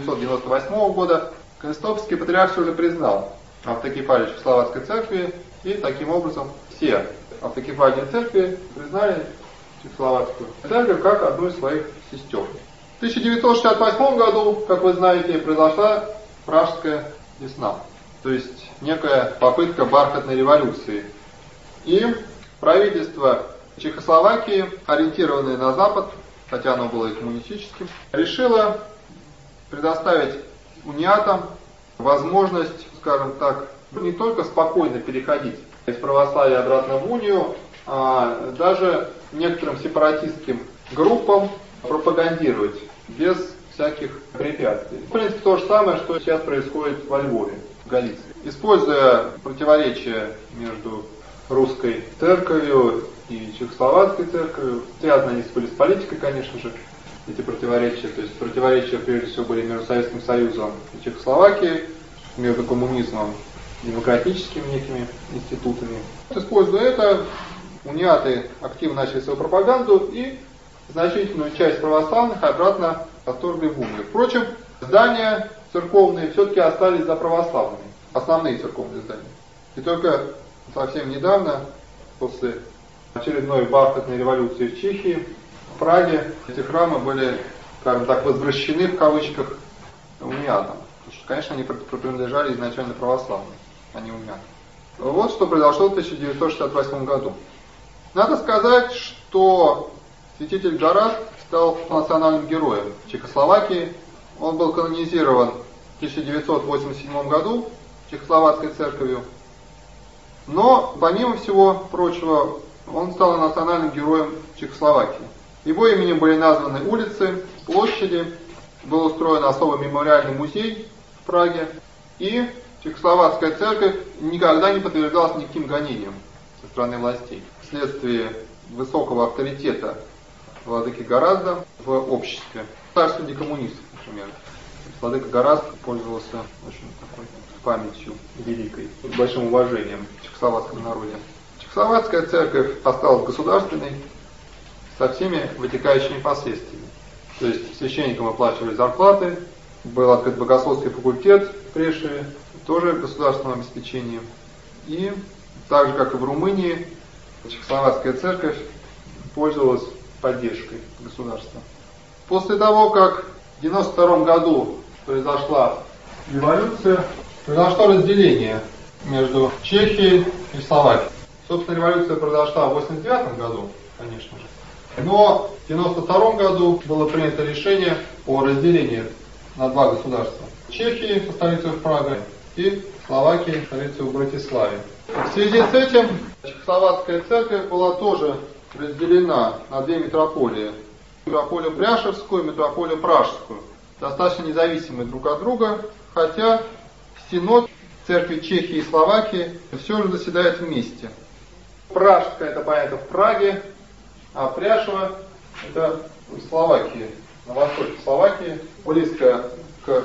1998 года, Константинопольский патриарх все же признал автокефалию Чехословацкой церкви, и таким образом все автокефальные церкви признали Чехословацкую церковь как одну из своих сестер. В 1968 году, как вы знаете, произошла Пражская весна, то есть некая попытка бархатной революции. И правительство Чехословакии, ориентированное на Запад, хотя оно было и коммунистическим, решило предоставить униатам возможность, скажем так, не только спокойно переходить из православия обратно в унию, а даже некоторым сепаратистским группам пропагандировать без всяких препятствий. В принципе, то же самое, что сейчас происходит во Львове, в Галиции. Используя противоречия между русской церковью и чехословацкой церковью, связаны они были с политикой, конечно же, эти противоречия. То есть противоречия, прежде всего, были между Советским Союзом и Чехословакией, между коммунизмом и демократическими некими институтами. Используя это, униаты активно начали свою пропаганду и значительную часть православных обратно отторгли в унию. Впрочем, здания церковные все-таки остались за православными, основные церковные здания. И только совсем недавно, после очередной бархатной революции в Чехии, в Праге эти храмы были, скажем так, возвращены в кавычках униатам. Потому что, конечно, они принадлежали изначально православным, а не униатам. Вот что произошло в 1968 году. Надо сказать, что святитель Гораст стал национальным героем Чехословакии. Он был канонизирован в 1987 году Чехословацкой церковью. Но, помимо всего прочего, он стал национальным героем Чехословакии. Его именем были названы улицы, площади, был устроен особый мемориальный музей в Праге, и Чехословацкая церковь никогда не подвергалась никаким гонениям со стороны властей вследствие высокого авторитета владыки Горазда в обществе. Даже среди коммунистов, например. Владыка Горазд пользовался очень такой памятью великой, большим уважением в чехословацком народе. Чехословацкая церковь осталась государственной со всеми вытекающими последствиями. То есть священникам оплачивали зарплаты, был открыт богословский факультет в Прешеве, тоже государственном обеспечении. И так же, как и в Румынии, Чехословацкая церковь пользовалась поддержкой государства. После того, как в 1992 году произошла революция, произошло разделение между Чехией и Словакией. Собственно, революция произошла в 1989 году, конечно же. Но в 1992 году было принято решение о разделении на два государства. Чехии со столицей в Праге и Словакии со столицей в Братиславе. В связи с этим Чехословацкая церковь была тоже разделена на две митрополии. Митрополию Пряшевскую и митрополию Пражскую. Достаточно независимые друг от друга, хотя Синод церкви Чехии и Словакии все же заседает вместе. Пражская, это понятно, в Праге, а Пряшево это в Словакии, на востоке Словакии, близко к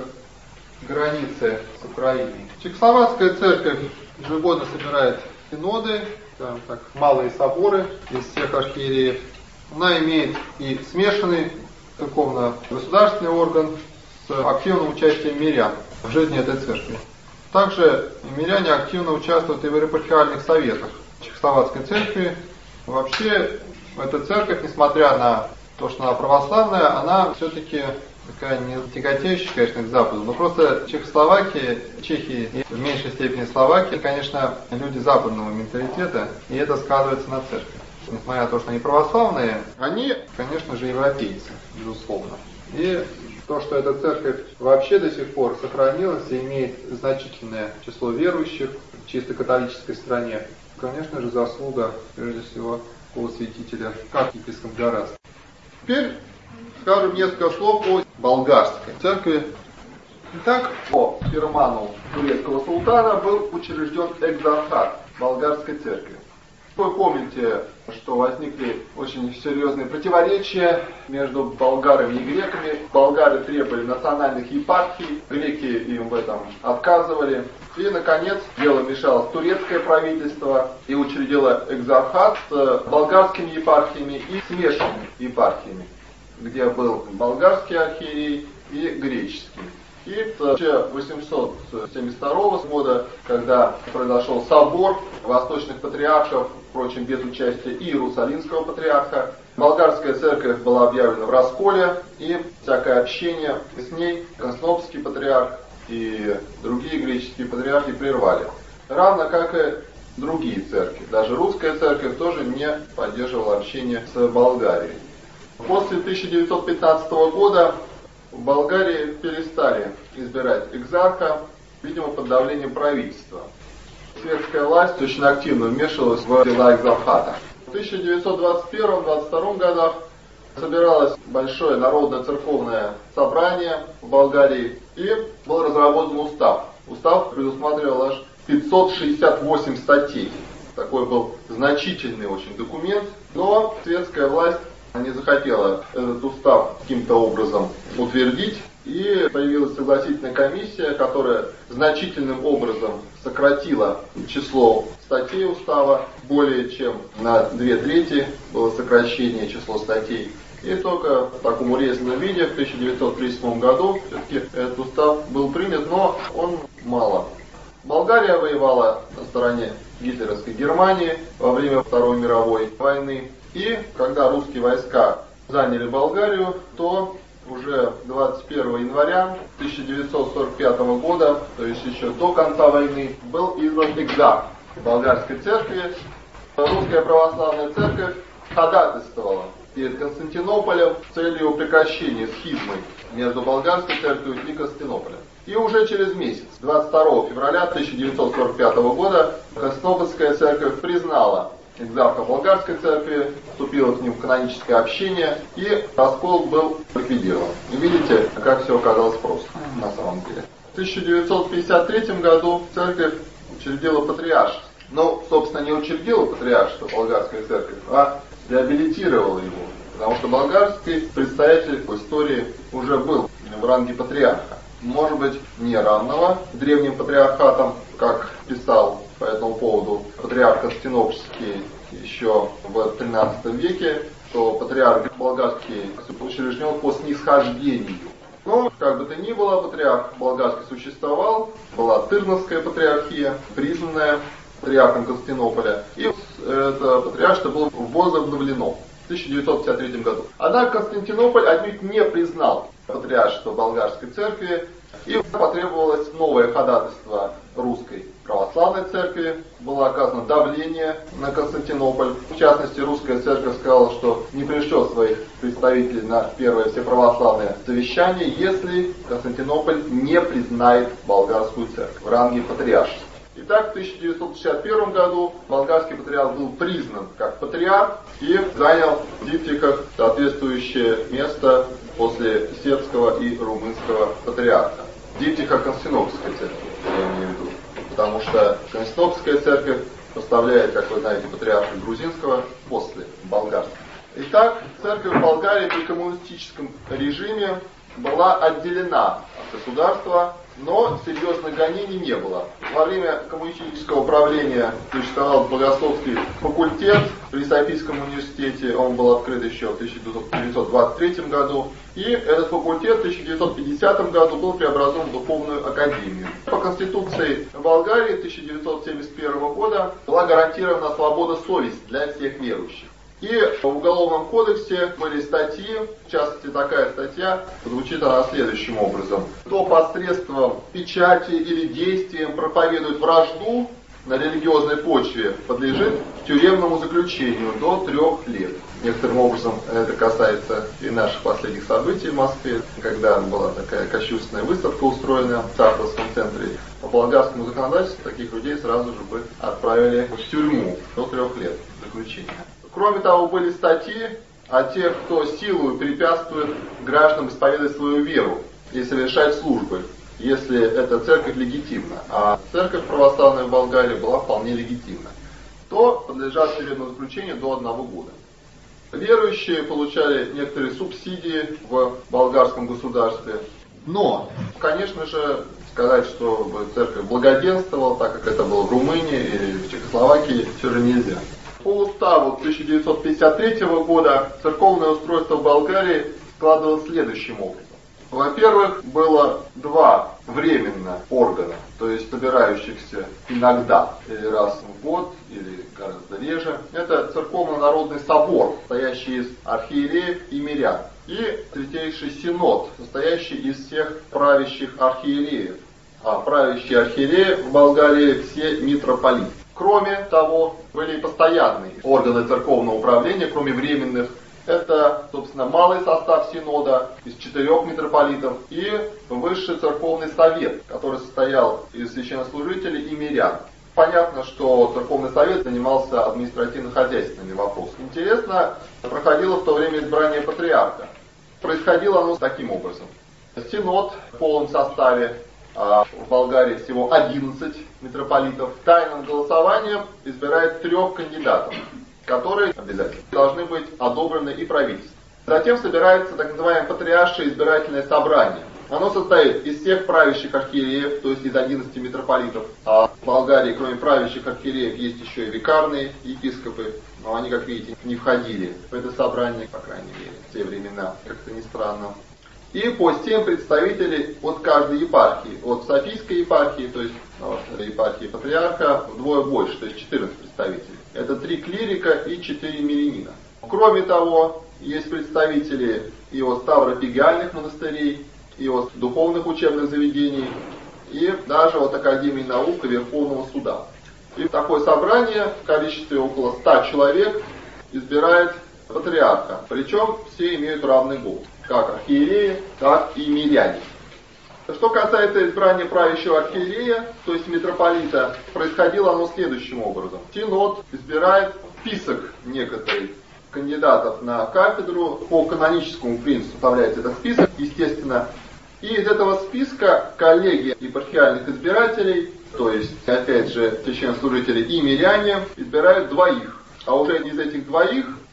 границе с Украиной. Чехословацкая церковь ежегодно собирает синоды, так, малые соборы из всех архиереев. Она имеет и смешанный церковно-государственный орган с активным участием мирян в жизни этой церкви. Также миряне активно участвуют и в епархиальных советах Чехословацкой церкви. Вообще, эта церковь, несмотря на то, что она православная, она все-таки такая не тяготеющая, конечно, к Западу, но просто Чехословакия, Чехии и в меньшей степени Словакия, конечно, люди западного менталитета, и это сказывается на церкви. Несмотря на то, что они православные, они, конечно же, европейцы, безусловно. И то, что эта церковь вообще до сих пор сохранилась и имеет значительное число верующих в чисто католической стране, конечно же, заслуга, прежде всего, святителя, как епископ Гораст. Теперь скажем несколько слов о болгарской церкви. Итак, по фирману турецкого султана был учрежден экзархат болгарской церкви. Вы помните, что возникли очень серьезные противоречия между болгарами и греками. Болгары требовали национальных епархий, греки им в этом отказывали. И, наконец, в дело вмешалось турецкое правительство и учредило экзархат с болгарскими епархиями и смешанными епархиями, где был болгарский архиерей и греческий. И в 1872 года, когда произошел собор восточных патриархов, впрочем, без участия и Иерусалимского патриарха, болгарская церковь была объявлена в расколе, и всякое общение с ней Константинопольский патриарх и другие греческие патриархи прервали. Равно как и другие церкви. Даже русская церковь тоже не поддерживала общение с Болгарией. После 1915 года в Болгарии перестали избирать экзарха, видимо, под давлением правительства. Светская власть очень активно вмешивалась в дела экзархата. В 1921-1922 годах собиралось большое народно-церковное собрание в Болгарии, и был разработан устав. Устав предусматривал аж 568 статей. Такой был значительный очень документ, но светская власть не захотела этот устав каким-то образом утвердить, и появилась согласительная комиссия, которая значительным образом сократила число статей устава, более чем на 2/3 было сокращение числа статей. И только в таком урезанном виде в 1937 году все-таки этот устав был принят, но он мало. Болгария воевала на стороне гитлеровской Германии во время Второй мировой войны. И когда русские войска заняли Болгарию, то уже 21 января 1945 года, то есть еще до конца войны, был избран экзарх болгарской церкви. Русская православная церковь ходатайствовала перед Константинополем с целью прекращения схизмы между болгарской церковью и Константинополем. И уже через месяц, 22 февраля 1945 года, Константинопольская церковь признала экзарха болгарской церкви, вступила к ним в каноническое общение, и раскол был ликвидирован. И видите, как все оказалось просто на самом деле. В 1953 году церковь учредила патриаршество. Но, собственно, не учредила патриаршество болгарская церковь, а реабилитировала его. Потому что болгарский представитель в истории уже был в ранге патриарха. Может быть, не равного древним патриархатам, как писал по этому поводу патриарх Константинопольский еще в XIII веке, что патриарх болгарский учрежден по снисхождению Но, как бы то ни было, патриарх болгарский существовал, была Тырновская патриархия, признанная патриархом Константинополя, и это патриаршество было возобновлено в 1953 году. Однако Константинополь отнюдь не признал патриаршество болгарской церкви, и потребовалось новое ходатайство русской православной церкви. Было оказано давление на Константинополь. В частности, русская церковь сказала, что не пришлет своих представителей на первое всеправославное совещание, если Константинополь не признает болгарскую церковь в ранге патриаршества. Итак, в 1961 году болгарский патриарх был признан как патриарх и занял в диптихах соответствующее место после сербского и румынского патриарха. Диптиха Константинопольской церкви, я имею в виду. Потому что Константинопольская церковь поставляет, как вы знаете, патриарха грузинского после болгарского. Итак, церковь в Болгарии при коммунистическом режиме была отделена от государства, но серьезных гонений не было. Во время коммунистического правления существовал богословский факультет при Софийском университете, он был открыт еще в 1923 году, и этот факультет в 1950 году был преобразован в духовную академию. По Конституции Болгарии 1971 года была гарантирована свобода совести для всех верующих. И в Уголовном кодексе были статьи, в частности такая статья, звучит она следующим образом. Кто посредством печати или действием проповедует вражду на религиозной почве, подлежит тюремному заключению до 3 лет. Некоторым образом это касается и наших последних событий в Москве, когда была такая кощунственная выставка устроена в Сахаровском центре. По болгарскому законодательству таких людей сразу же бы отправили в тюрьму до 3 лет заключения. Кроме того, были статьи о тех, кто силой препятствует гражданам исповедовать свою веру и совершать службы, если эта церковь легитимна, а церковь православная в Болгарии была вполне легитимна, то подлежат тюремному заключению до 1 года. Верующие получали некоторые субсидии в болгарском государстве, но, конечно же, сказать, что церковь благоденствовала, так как это было в Румынии или в Чехословакии, все же нельзя. По уставу 1953 года церковное устройство в Болгарии складывалось следующим образом. Во-первых, было 2 временно органа, то есть собирающихся иногда, или раз в год, или гораздо реже. Это Церковно-народный собор, состоящий из архиереев и мирян, и Святейший Синод, состоящий из всех правящих архиереев. А правящие архиереи в Болгарии все митрополиты. Кроме того, были и постоянные органы церковного управления, кроме временных. Это, собственно, малый состав синода из 4 митрополитов и высший церковный совет, который состоял из священнослужителей и мирян. Понятно, что церковный совет занимался административно-хозяйственными вопросами. Интересно, проходило в то время избрание патриарха. Происходило оно таким образом. Синод в полном составе, а в Болгарии всего 11 митрополитов, тайным голосованием избирает 3 кандидатов, которые обязательно должны быть одобрены и правительством. Затем собирается так называемое патриаршее избирательное собрание. Оно состоит из всех правящих архиереев, то есть из 11 митрополитов. А в Болгарии, кроме правящих архиереев, есть еще и викарные епископы, но они, как видите, не входили в это собрание, по крайней мере, в те времена, как-то не странно. И по 7 представителей от каждой епархии. От Софийской епархии, то есть епархии патриарха, вдвое больше, то есть 14 представителей. Это 3 клирика и 4 мирянина. Кроме того, есть представители и от ставропигиальных монастырей, и от духовных учебных заведений, и даже от Академии наук и Верховного суда. И такое собрание в количестве около 100 человек избирает патриарха. Причем все имеют равный голос. Как архиереи, так и миряне. Что касается избрания правящего архиерея, то есть митрополита, происходило оно следующим образом. Синод избирает список некоторых кандидатов на кафедру, по каноническому принципу составляется этот список, естественно. И из этого списка коллегия епархиальных избирателей, то есть, опять же, священнослужители и миряне, избирают 2. А уже из этих 2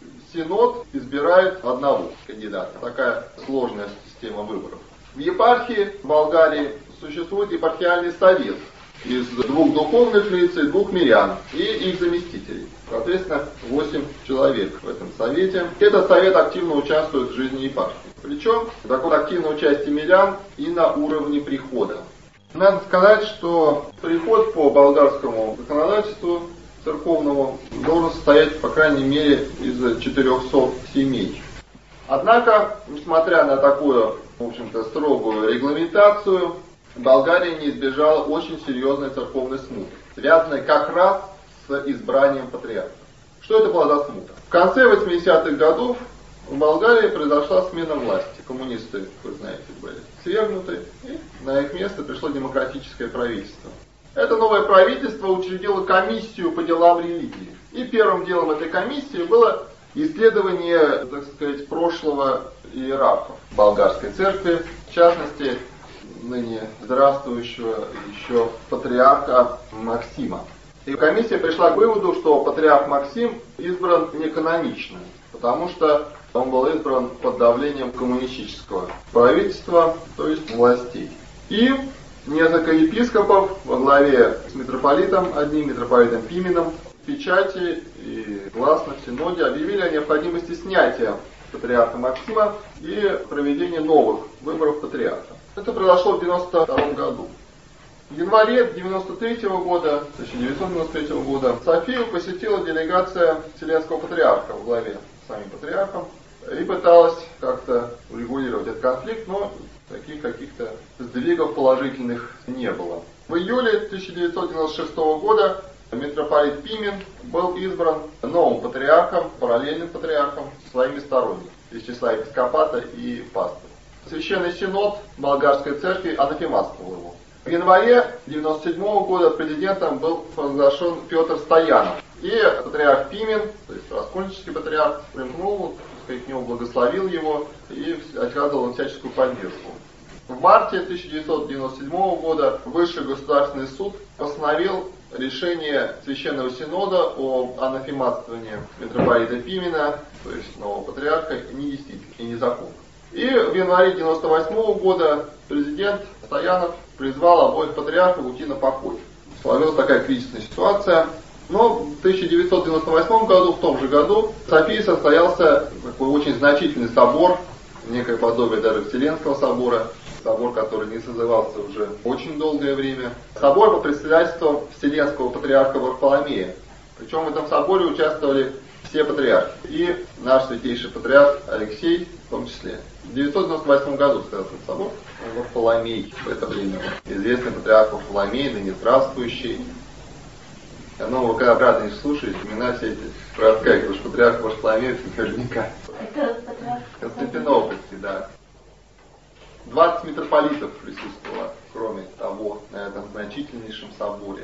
Синод избирает 1 кандидата. Такая сложная система выборов. В епархии в Болгарии существует епархиальный совет из 2 духовных лиц и 2 мирян и их заместителей. Соответственно, 8 человек в этом совете. Этот совет активно участвует в жизни епархии. Причем такое активное участие мирян и на уровне прихода. Надо сказать, что приход по болгарскому законодательству церковному должен состоять, по крайней мере, из 400 семей. Однако, несмотря на такую, в общем-то, строгую регламентацию, Болгария не избежала очень серьезной церковной смуты, связанной как раз с избранием патриарха. Что это была за смута? В конце 80-х годов в Болгарии произошла смена власти. Коммунисты, вы знаете, были свергнуты, и на их место пришло демократическое правительство. Это новое правительство учредило комиссию по делам религии. И первым делом этой комиссии было исследование, так сказать, прошлого иерархов болгарской церкви, в частности, ныне здравствующего еще патриарха Максима. И комиссия пришла к выводу, что патриарх Максим избран неканонично, потому что он был избран под давлением коммунистического правительства, то есть властей. И несколько епископов во главе с митрополитом, одним митрополитом Пименом, в печати и гласно в синоде объявили о необходимости снятия патриарха Максима и проведения новых выборов патриарха. Это произошло в 1992 году. В январе 1993 года Софию посетила делегация Вселенского патриарха во главе с самим патриархом и пыталась как-то урегулировать этот конфликт, но таких каких-то сдвигов положительных не было. В июле 1996 года митрополит Пимен был избран новым патриархом, параллельным патриархом, своими сторонниками из числа епископата и пастыря. Священный синод болгарской церкви анафематствовал его. В январе 1997 года президентом был провозглашен Петр Стоянов. И патриарх Пимен, то есть раскольнический патриарх, примкнул, к нему благословил его и оказывал ему всяческую поддержку. В марте 1997 года Высший государственный суд постановил решение Священного Синода о анафематствовании митрополита Пимена, то есть нового патриарха, недействительным и незаконным. И в январе 1998 года президент Стоянов призвал обоих патриархов уйти на покой. Сложилась такая кризисная ситуация. Но в 1998 году, в том же году, в Софии состоялся такой очень значительный собор, некое подобие даже Вселенского собора, собор, который не созывался уже очень долгое время. Собор под председательством Вселенского патриарха Варфоломея. Причем в этом соборе участвовали все патриархи. И наш святейший патриарх Алексей в том числе. В 1998 году состоялся собор Варфоломей в это время. Известный патриарх Варфоломей, ныне здравствующий. Но вы когда обратно их слушаете, имена все эти проскакивают, потому что патриарх Варфоломей наверняка. Это патриарх Константинопольский, да. 20 митрополитов присутствовало, кроме того, на этом значительнейшем соборе.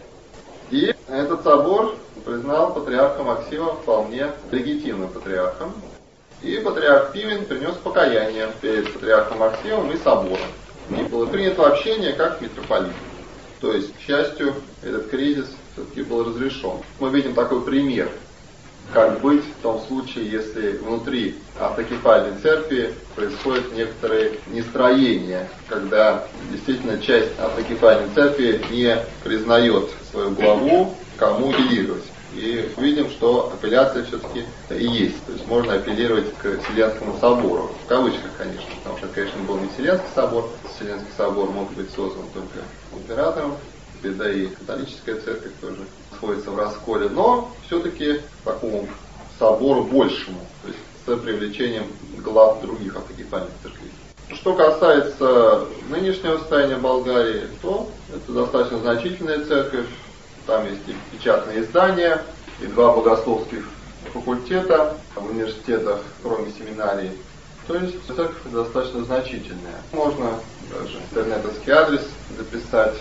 И этот собор признал патриарха Максима вполне легитимным патриархом. И патриарх Пимен принес покаяние перед патриархом Максимом и собором. И было принято общение как митрополит. То есть, к счастью, этот кризис все-таки был разрешен. Мы видим такой пример, как быть в том случае, если внутри автокефальной церкви происходят некоторые нестроения, когда действительно часть автокефальной церкви не признает свою главу, кому апеллировать. И видим, что апелляция все-таки и есть. То есть можно апеллировать к Вселенскому собору. В кавычках, конечно, потому что, конечно, был не Вселенский собор. Вселенский собор мог быть создан только императором. Да и католическая церковь тоже находится в расколе. Но все-таки такому собору большему. То есть с привлечением глав других автокефальных церквей. Что касается нынешнего состояния Болгарии, то это достаточно значительная церковь. Там есть и печатные издания, и 2 богословских факультета в университетах, кроме семинарий. То есть церковь достаточно значительная. Можно даже интернетовский адрес записать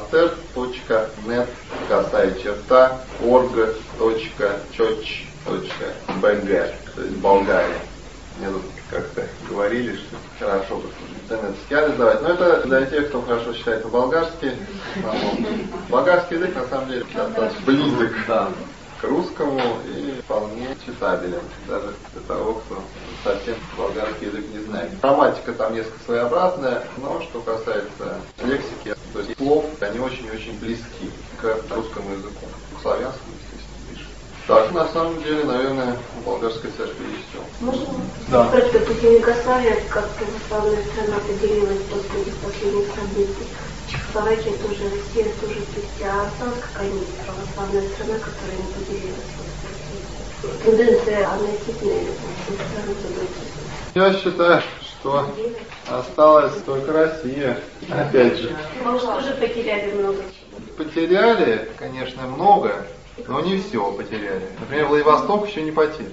aster.org.choch.bg, то есть Болгария. Мне тут как-то говорили, что хорошо интернетовский адрес давать. Но это для тех, кто хорошо читает по-болгарски. Болгарский язык на самом деле достаточно близок к русскому и вполне читабелен, даже для того, кто совсем болгарский язык не знает. Грамматика там несколько своеобразная, но что касается лексики, то есть слов, они очень-очень близки к русскому языку, к славянскому, естественно, ближе. Так, на самом деле, наверное, в болгарской церкви есть все. Можно Да. сказать, что после Югославия, как православная страна поделилась после этих последних событий, Чехословакия тоже, все тоже, то есть, а осталась какая-нибудь православная страна, которая не поделилась? Тенденция относительная всех стран событий. Я считаю, что осталась только Россия, опять же. Мы уже тоже потеряли много чего. Потеряли, конечно, много, но не все потеряли. Например, Владивосток еще не потерян.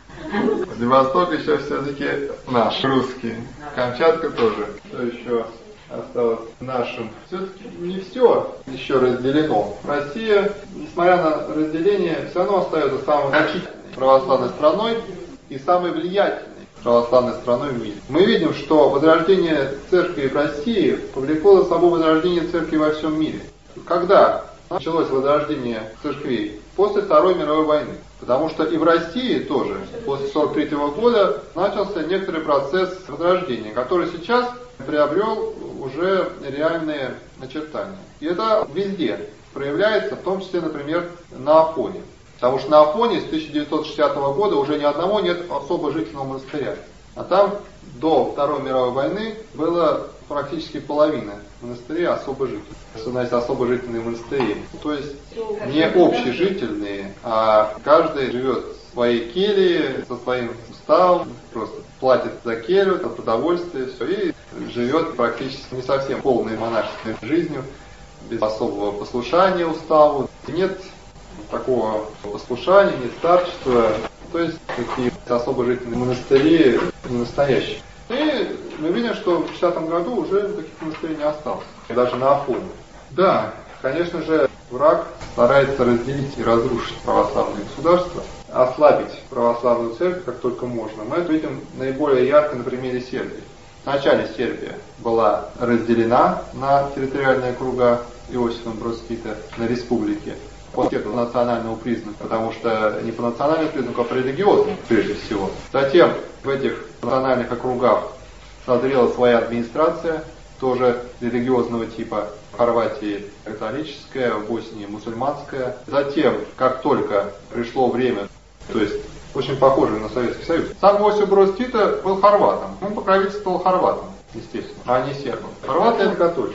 Владивосток еще все-таки наш, русский. Камчатка тоже. Что еще осталось нашим? Все-таки не все еще разделено. Россия, несмотря на разделение, все равно остается самой значительной православной страной и самой влиятельной православной страной в мире. Мы видим, что возрождение церкви в России повлекло за собой возрождение церкви во всем мире. Когда началось возрождение церквей? После Второй мировой войны. Потому что и в России тоже после 1943 года начался некоторый процесс возрождения, который сейчас приобрел уже реальные начертания. И это везде проявляется, в том числе, например, на Афоне. Потому что на Афоне с 1960 года уже ни одного нет особо жительного монастыря. А там до Второй мировой войны было практически половина монастырей особо жительных. Что значит особо жительные монастыри? То есть не общежительные, а каждый живет в своей келье, со своим уставом, просто платит за келью, за продовольствие, все, и живет практически не совсем полной монашеской жизнью, без особого послушания уставу. Нет такого послушания, нет старчества, то есть такие особо жительные монастыри не настоящие. И мы видим, что в 60-м году уже таких монастырей не осталось, даже на Афоне. Да, конечно же, враг старается разделить и разрушить православное государство, ослабить православную церковь как только можно. Мы это видим наиболее ярко на примере Сербии. Вначале Сербия была разделена на территориальные округа Иосифом Брос Тита, на республики, по национальному признаку, потому что не по национальному признаку, а по религиозному прежде всего. Затем в этих национальных округах созрела своя администрация, тоже религиозного типа. В Хорватии католическая, в Боснии мусульманская. Затем, как только пришло время, то есть очень похоже на Советский Союз, сам Иосиф Брос Тита был хорватом. Он покровительствовал хорватам, естественно, а не сербам. Хорваты это католики.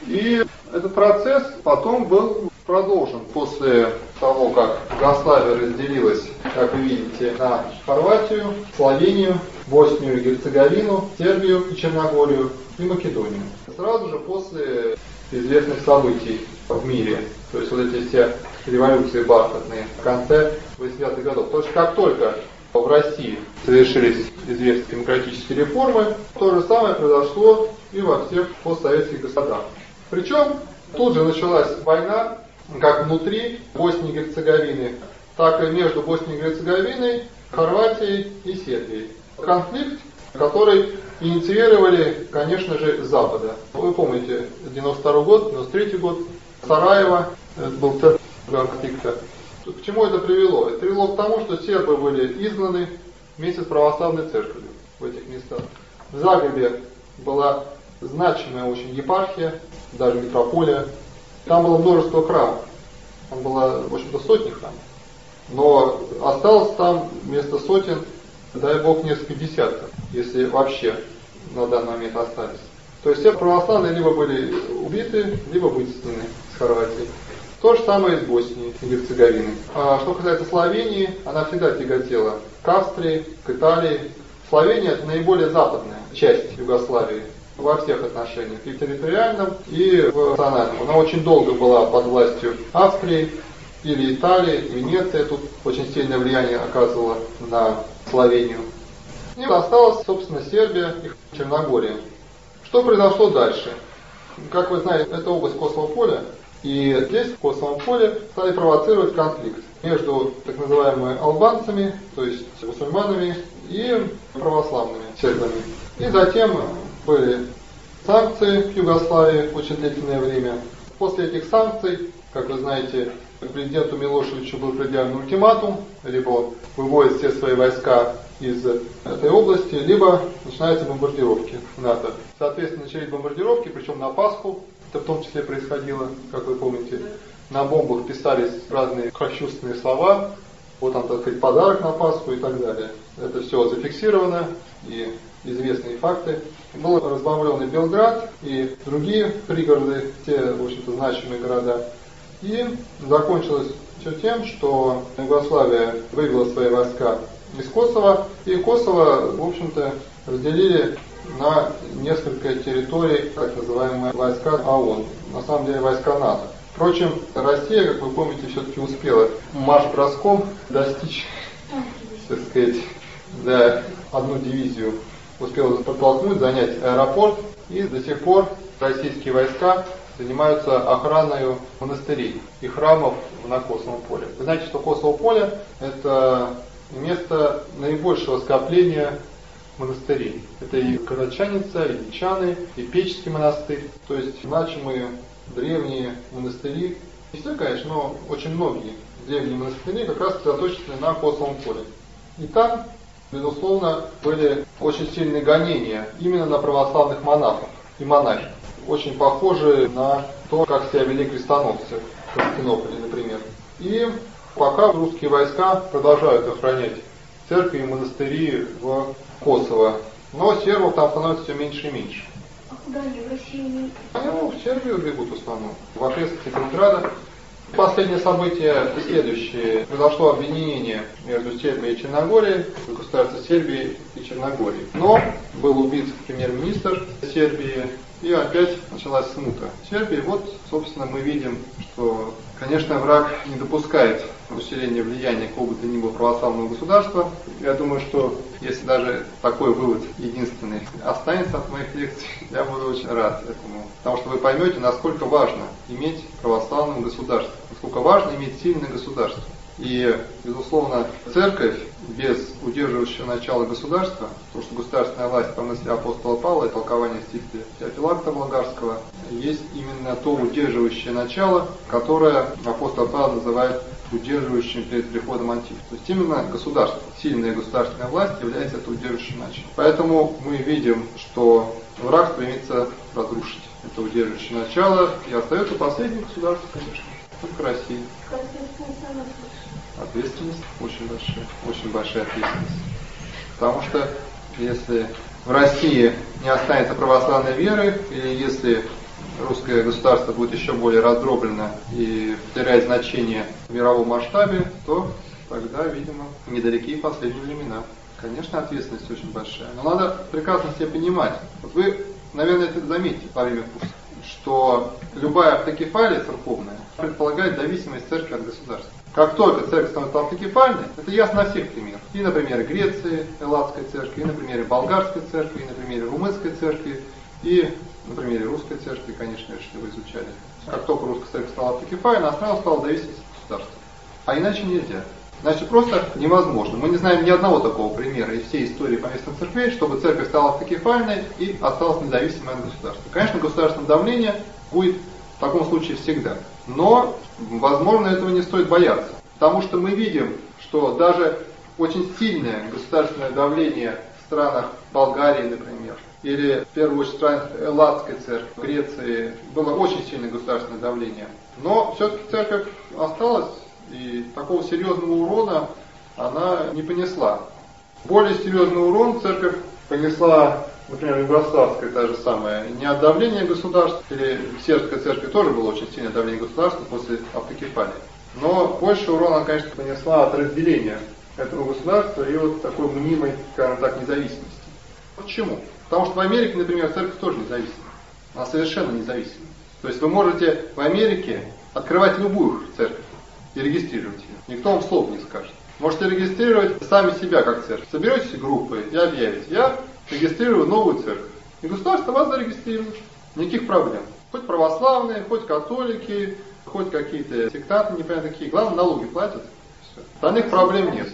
И этот процесс потом был продолжен после того, как Югославия разделилась, как вы видите, на Хорватию, Словению, Боснию и Герцеговину, Сербию и Черногорию и Македонию. Сразу же после известных событий в мире, то есть вот эти все революции бархатные в конце 80-х годов. То есть как только в России совершились известные демократические реформы, то же самое произошло и во всех постсоветских государствах. Причем тут же началась война, как внутри Боснии и Герцеговины, так и между Боснией и Герцеговиной, Хорватией и Сербией. Конфликт, который инициировали, конечно же, с Запада. Вы помните, 92 год, 93 год, Сараево, это был центр конфликта. К чему это привело? Это привело к тому, что сербы были изгнаны вместе с православной церковью в этих местах. В Загребе была значимая очень епархия, даже митрополия. Там было множество храмов. Там было, в общем-то, сотни храмов. Но осталось там вместо сотен, дай Бог, несколько десятков, если вообще на данный момент остались. То есть все православные либо были убиты, либо вытеснены с Хорватии. То же самое и с Боснией и Герцеговиной. А что касается Словении, она всегда тяготела к Австрии, к Италии. Словения – это наиболее западная часть Югославии во всех отношениях, и в территориальном, и в национальном. Она очень долго была под властью Австрии или Италии, Венеция тут очень сильное влияние оказывала на Словению. И осталась, собственно, Сербия и Черногория. Что произошло дальше? Как вы знаете, это область Косового поля, и здесь, в Косовом поле, стали провоцировать конфликт между так называемыми албанцами, то есть мусульманами, и православными сербами. И затем были санкции в Югославии очень длительное время. После этих санкций, как вы знаете, президенту Милошевичу был предъявлен ультиматум, либо он выводит все свои войска из этой области, либо начинаются бомбардировки НАТО. Соответственно, начались бомбардировки, причем на Пасху, это в том числе происходило, как вы помните. На бомбах писались разные кощунственные слова, Вот там, так сказать, подарок на Пасху и так далее. Это все зафиксировано и известные факты. Был разбомблен и Белград, и другие пригороды, те, в общем-то, значимые города. И закончилось все тем, что Югославия вывела свои войска из Косово, и Косово, в общем-то, разделили на несколько территорий, так называемые войска ООН, на самом деле войска НАТО. Впрочем, Россия, как вы помните, все-таки успела марш-броском достичь, так сказать, одну дивизию успела подтолкнуть, занять аэропорт, и до сих пор российские войска занимаются охраной монастырей и храмов на Косовом поле. Вы знаете, что Косово поле – это место наибольшего скопления монастырей. Это и Карачаница, и Дичаны, и Печский монастырь, то есть значимые древние монастыри. Не все, конечно, но очень многие древние монастыри как раз сосредоточены на Косовом поле. И там, безусловно, были очень сильные гонения именно на православных монахов и монахинь. Очень похожи на то, как себя вели крестоносцы в Константинополе, например. И пока русские войска продолжают охранять церкви и монастыри в Косово, но сербов там становится все меньше и меньше. А куда они в Россию? В Сербию бегут в основном, в окрестности Белграда. Последнее событие следующее. Произошло объединение между Сербией и Черногорией, государства Сербии и Черногории. Но был убит премьер-министр Сербии, и опять началась смута в Сербии. Вот, собственно, мы видим, что, конечно, враг не допускает усиления влияния какого бы то ни было православного государства. Я думаю, что если даже такой вывод единственный останется от моих лекций, я буду очень рад этому. Потому что вы поймете, насколько важно иметь православное государство, насколько важно иметь сильное государство. И, безусловно, церковь без удерживающего начала государства, потому что государственная власть по мысли апостола Павла и толкования стиха Феофилакта Болгарского, есть именно то удерживающее начало, которое апостол Павел называет удерживающим перед приходом Антихриста. То есть именно государство, сильная государственная власть является это удерживающим началом. Поэтому мы видим, что враг стремится разрушить это удерживающее начало, и остается последнее государство, конечно, только Россия. Ответственность очень большая ответственность. Потому что если в России не останется православной веры, или если русское государство будет еще более раздроблено и потерять значение в мировом масштабе, то тогда, видимо, недалеки последние времена. Конечно, ответственность очень большая. Но надо прекрасно себе понимать. Вот вы, наверное, это заметите во время курса, что любая автокефалия церковная предполагает зависимость церкви от государства. Как только церковь становится автокефальной, это ясно на всех примерах. И на примере Греции, Элладской церкви, и на примере Болгарской церкви, и на примере Румынской церкви, и на примере Русской церкви, конечно, если вы изучали. Как только Русская церковь стала автокефальной, она сразу стала зависеть от государства. А иначе нельзя. Значит, просто невозможно. Мы не знаем ни одного такого примера из всей истории поместных церквей, чтобы церковь стала автокефальной и осталась независимой от государства. Конечно, государственное давление будет в таком случае всегда. Но, возможно, этого не стоит бояться. Потому что мы видим, что даже очень сильное государственное давление в странах Болгарии, например, или, в первую очередь, в странах Элладской церкви, в Греции, было очень сильное государственное давление. Но все-таки церковь осталась, и такого серьезного урона она не понесла. Более серьезный урон церковь понесла, например, югославская та же самая, не от давления государства, или в сербской церкви тоже было очень сильное давление государства после автокефалии. Но больше урона она, конечно, понесла от разделения этого государства и вот такой мнимой, скажем так, независимости. Почему? Потому что в Америке, например, церковь тоже независима. Она совершенно независима. То есть вы можете в Америке открывать любую церковь и регистрировать ее. Никто вам слов не скажет. Можете регистрировать сами себя как церковь. Соберетесь группы и объявите: я регистрирую новую церковь. И государство вас зарегистрирует. Никаких проблем. Хоть православные, хоть католики, хоть какие-то сектанты непонятно какие. Главное, налоги платят. Все. Остальных проблем нет.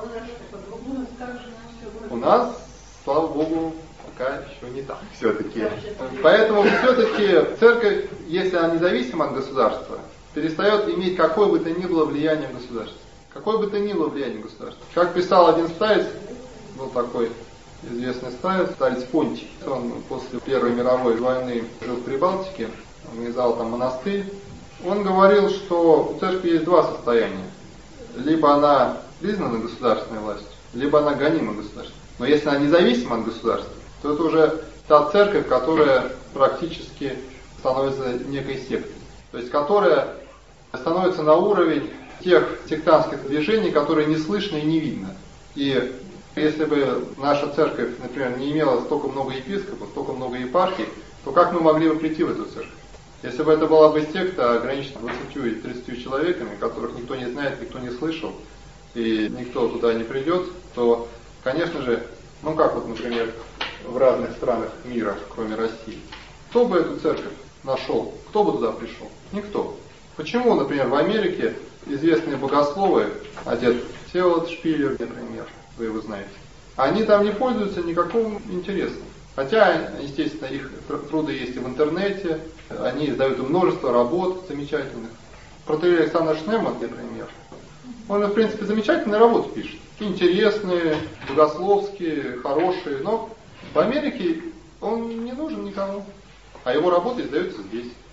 У нас, слава Богу, пока еще не так все-таки. Поэтому все-таки церковь, если она независима от государства, перестает иметь какое бы то ни было влияние в государстве. Какое бы то ни было влияние в государстве. Как писал один старец, был такой известный старец Понтий. Он после Первой мировой войны жил в Прибалтике, организовал там монастырь. Он говорил, что у церкви есть два состояния. Либо она признана государственной властью, либо она гонима государством. Но если она независима от государства, то это уже та церковь, которая практически становится некой сектой. То есть которая становится на уровень тех сектантских движений, которые не слышно и не видно. И если бы наша церковь, например, не имела столько много епископов, столько много епархий, то как мы могли бы прийти в эту церковь? Если бы это была бы секта, ограничена 20 или 30 человеками, которых никто не знает, никто не слышал, и никто туда не придет, то, конечно же, как вот, например, в разных странах мира, кроме России, кто бы эту церковь нашел, кто бы туда пришел? Никто. Почему, например, в Америке известные богословы, отец Всеволод Шпиллер, например, вы его знаете, они там не пользуются никаким интересом. Хотя, естественно, их труды есть и в интернете, они издают множество работ замечательных. Протоиерей Александр Шнеман, например, он, в принципе, замечательные работы пишет. Интересные, богословские, хорошие, но в Америке он не нужен никому. А его работы издаются здесь.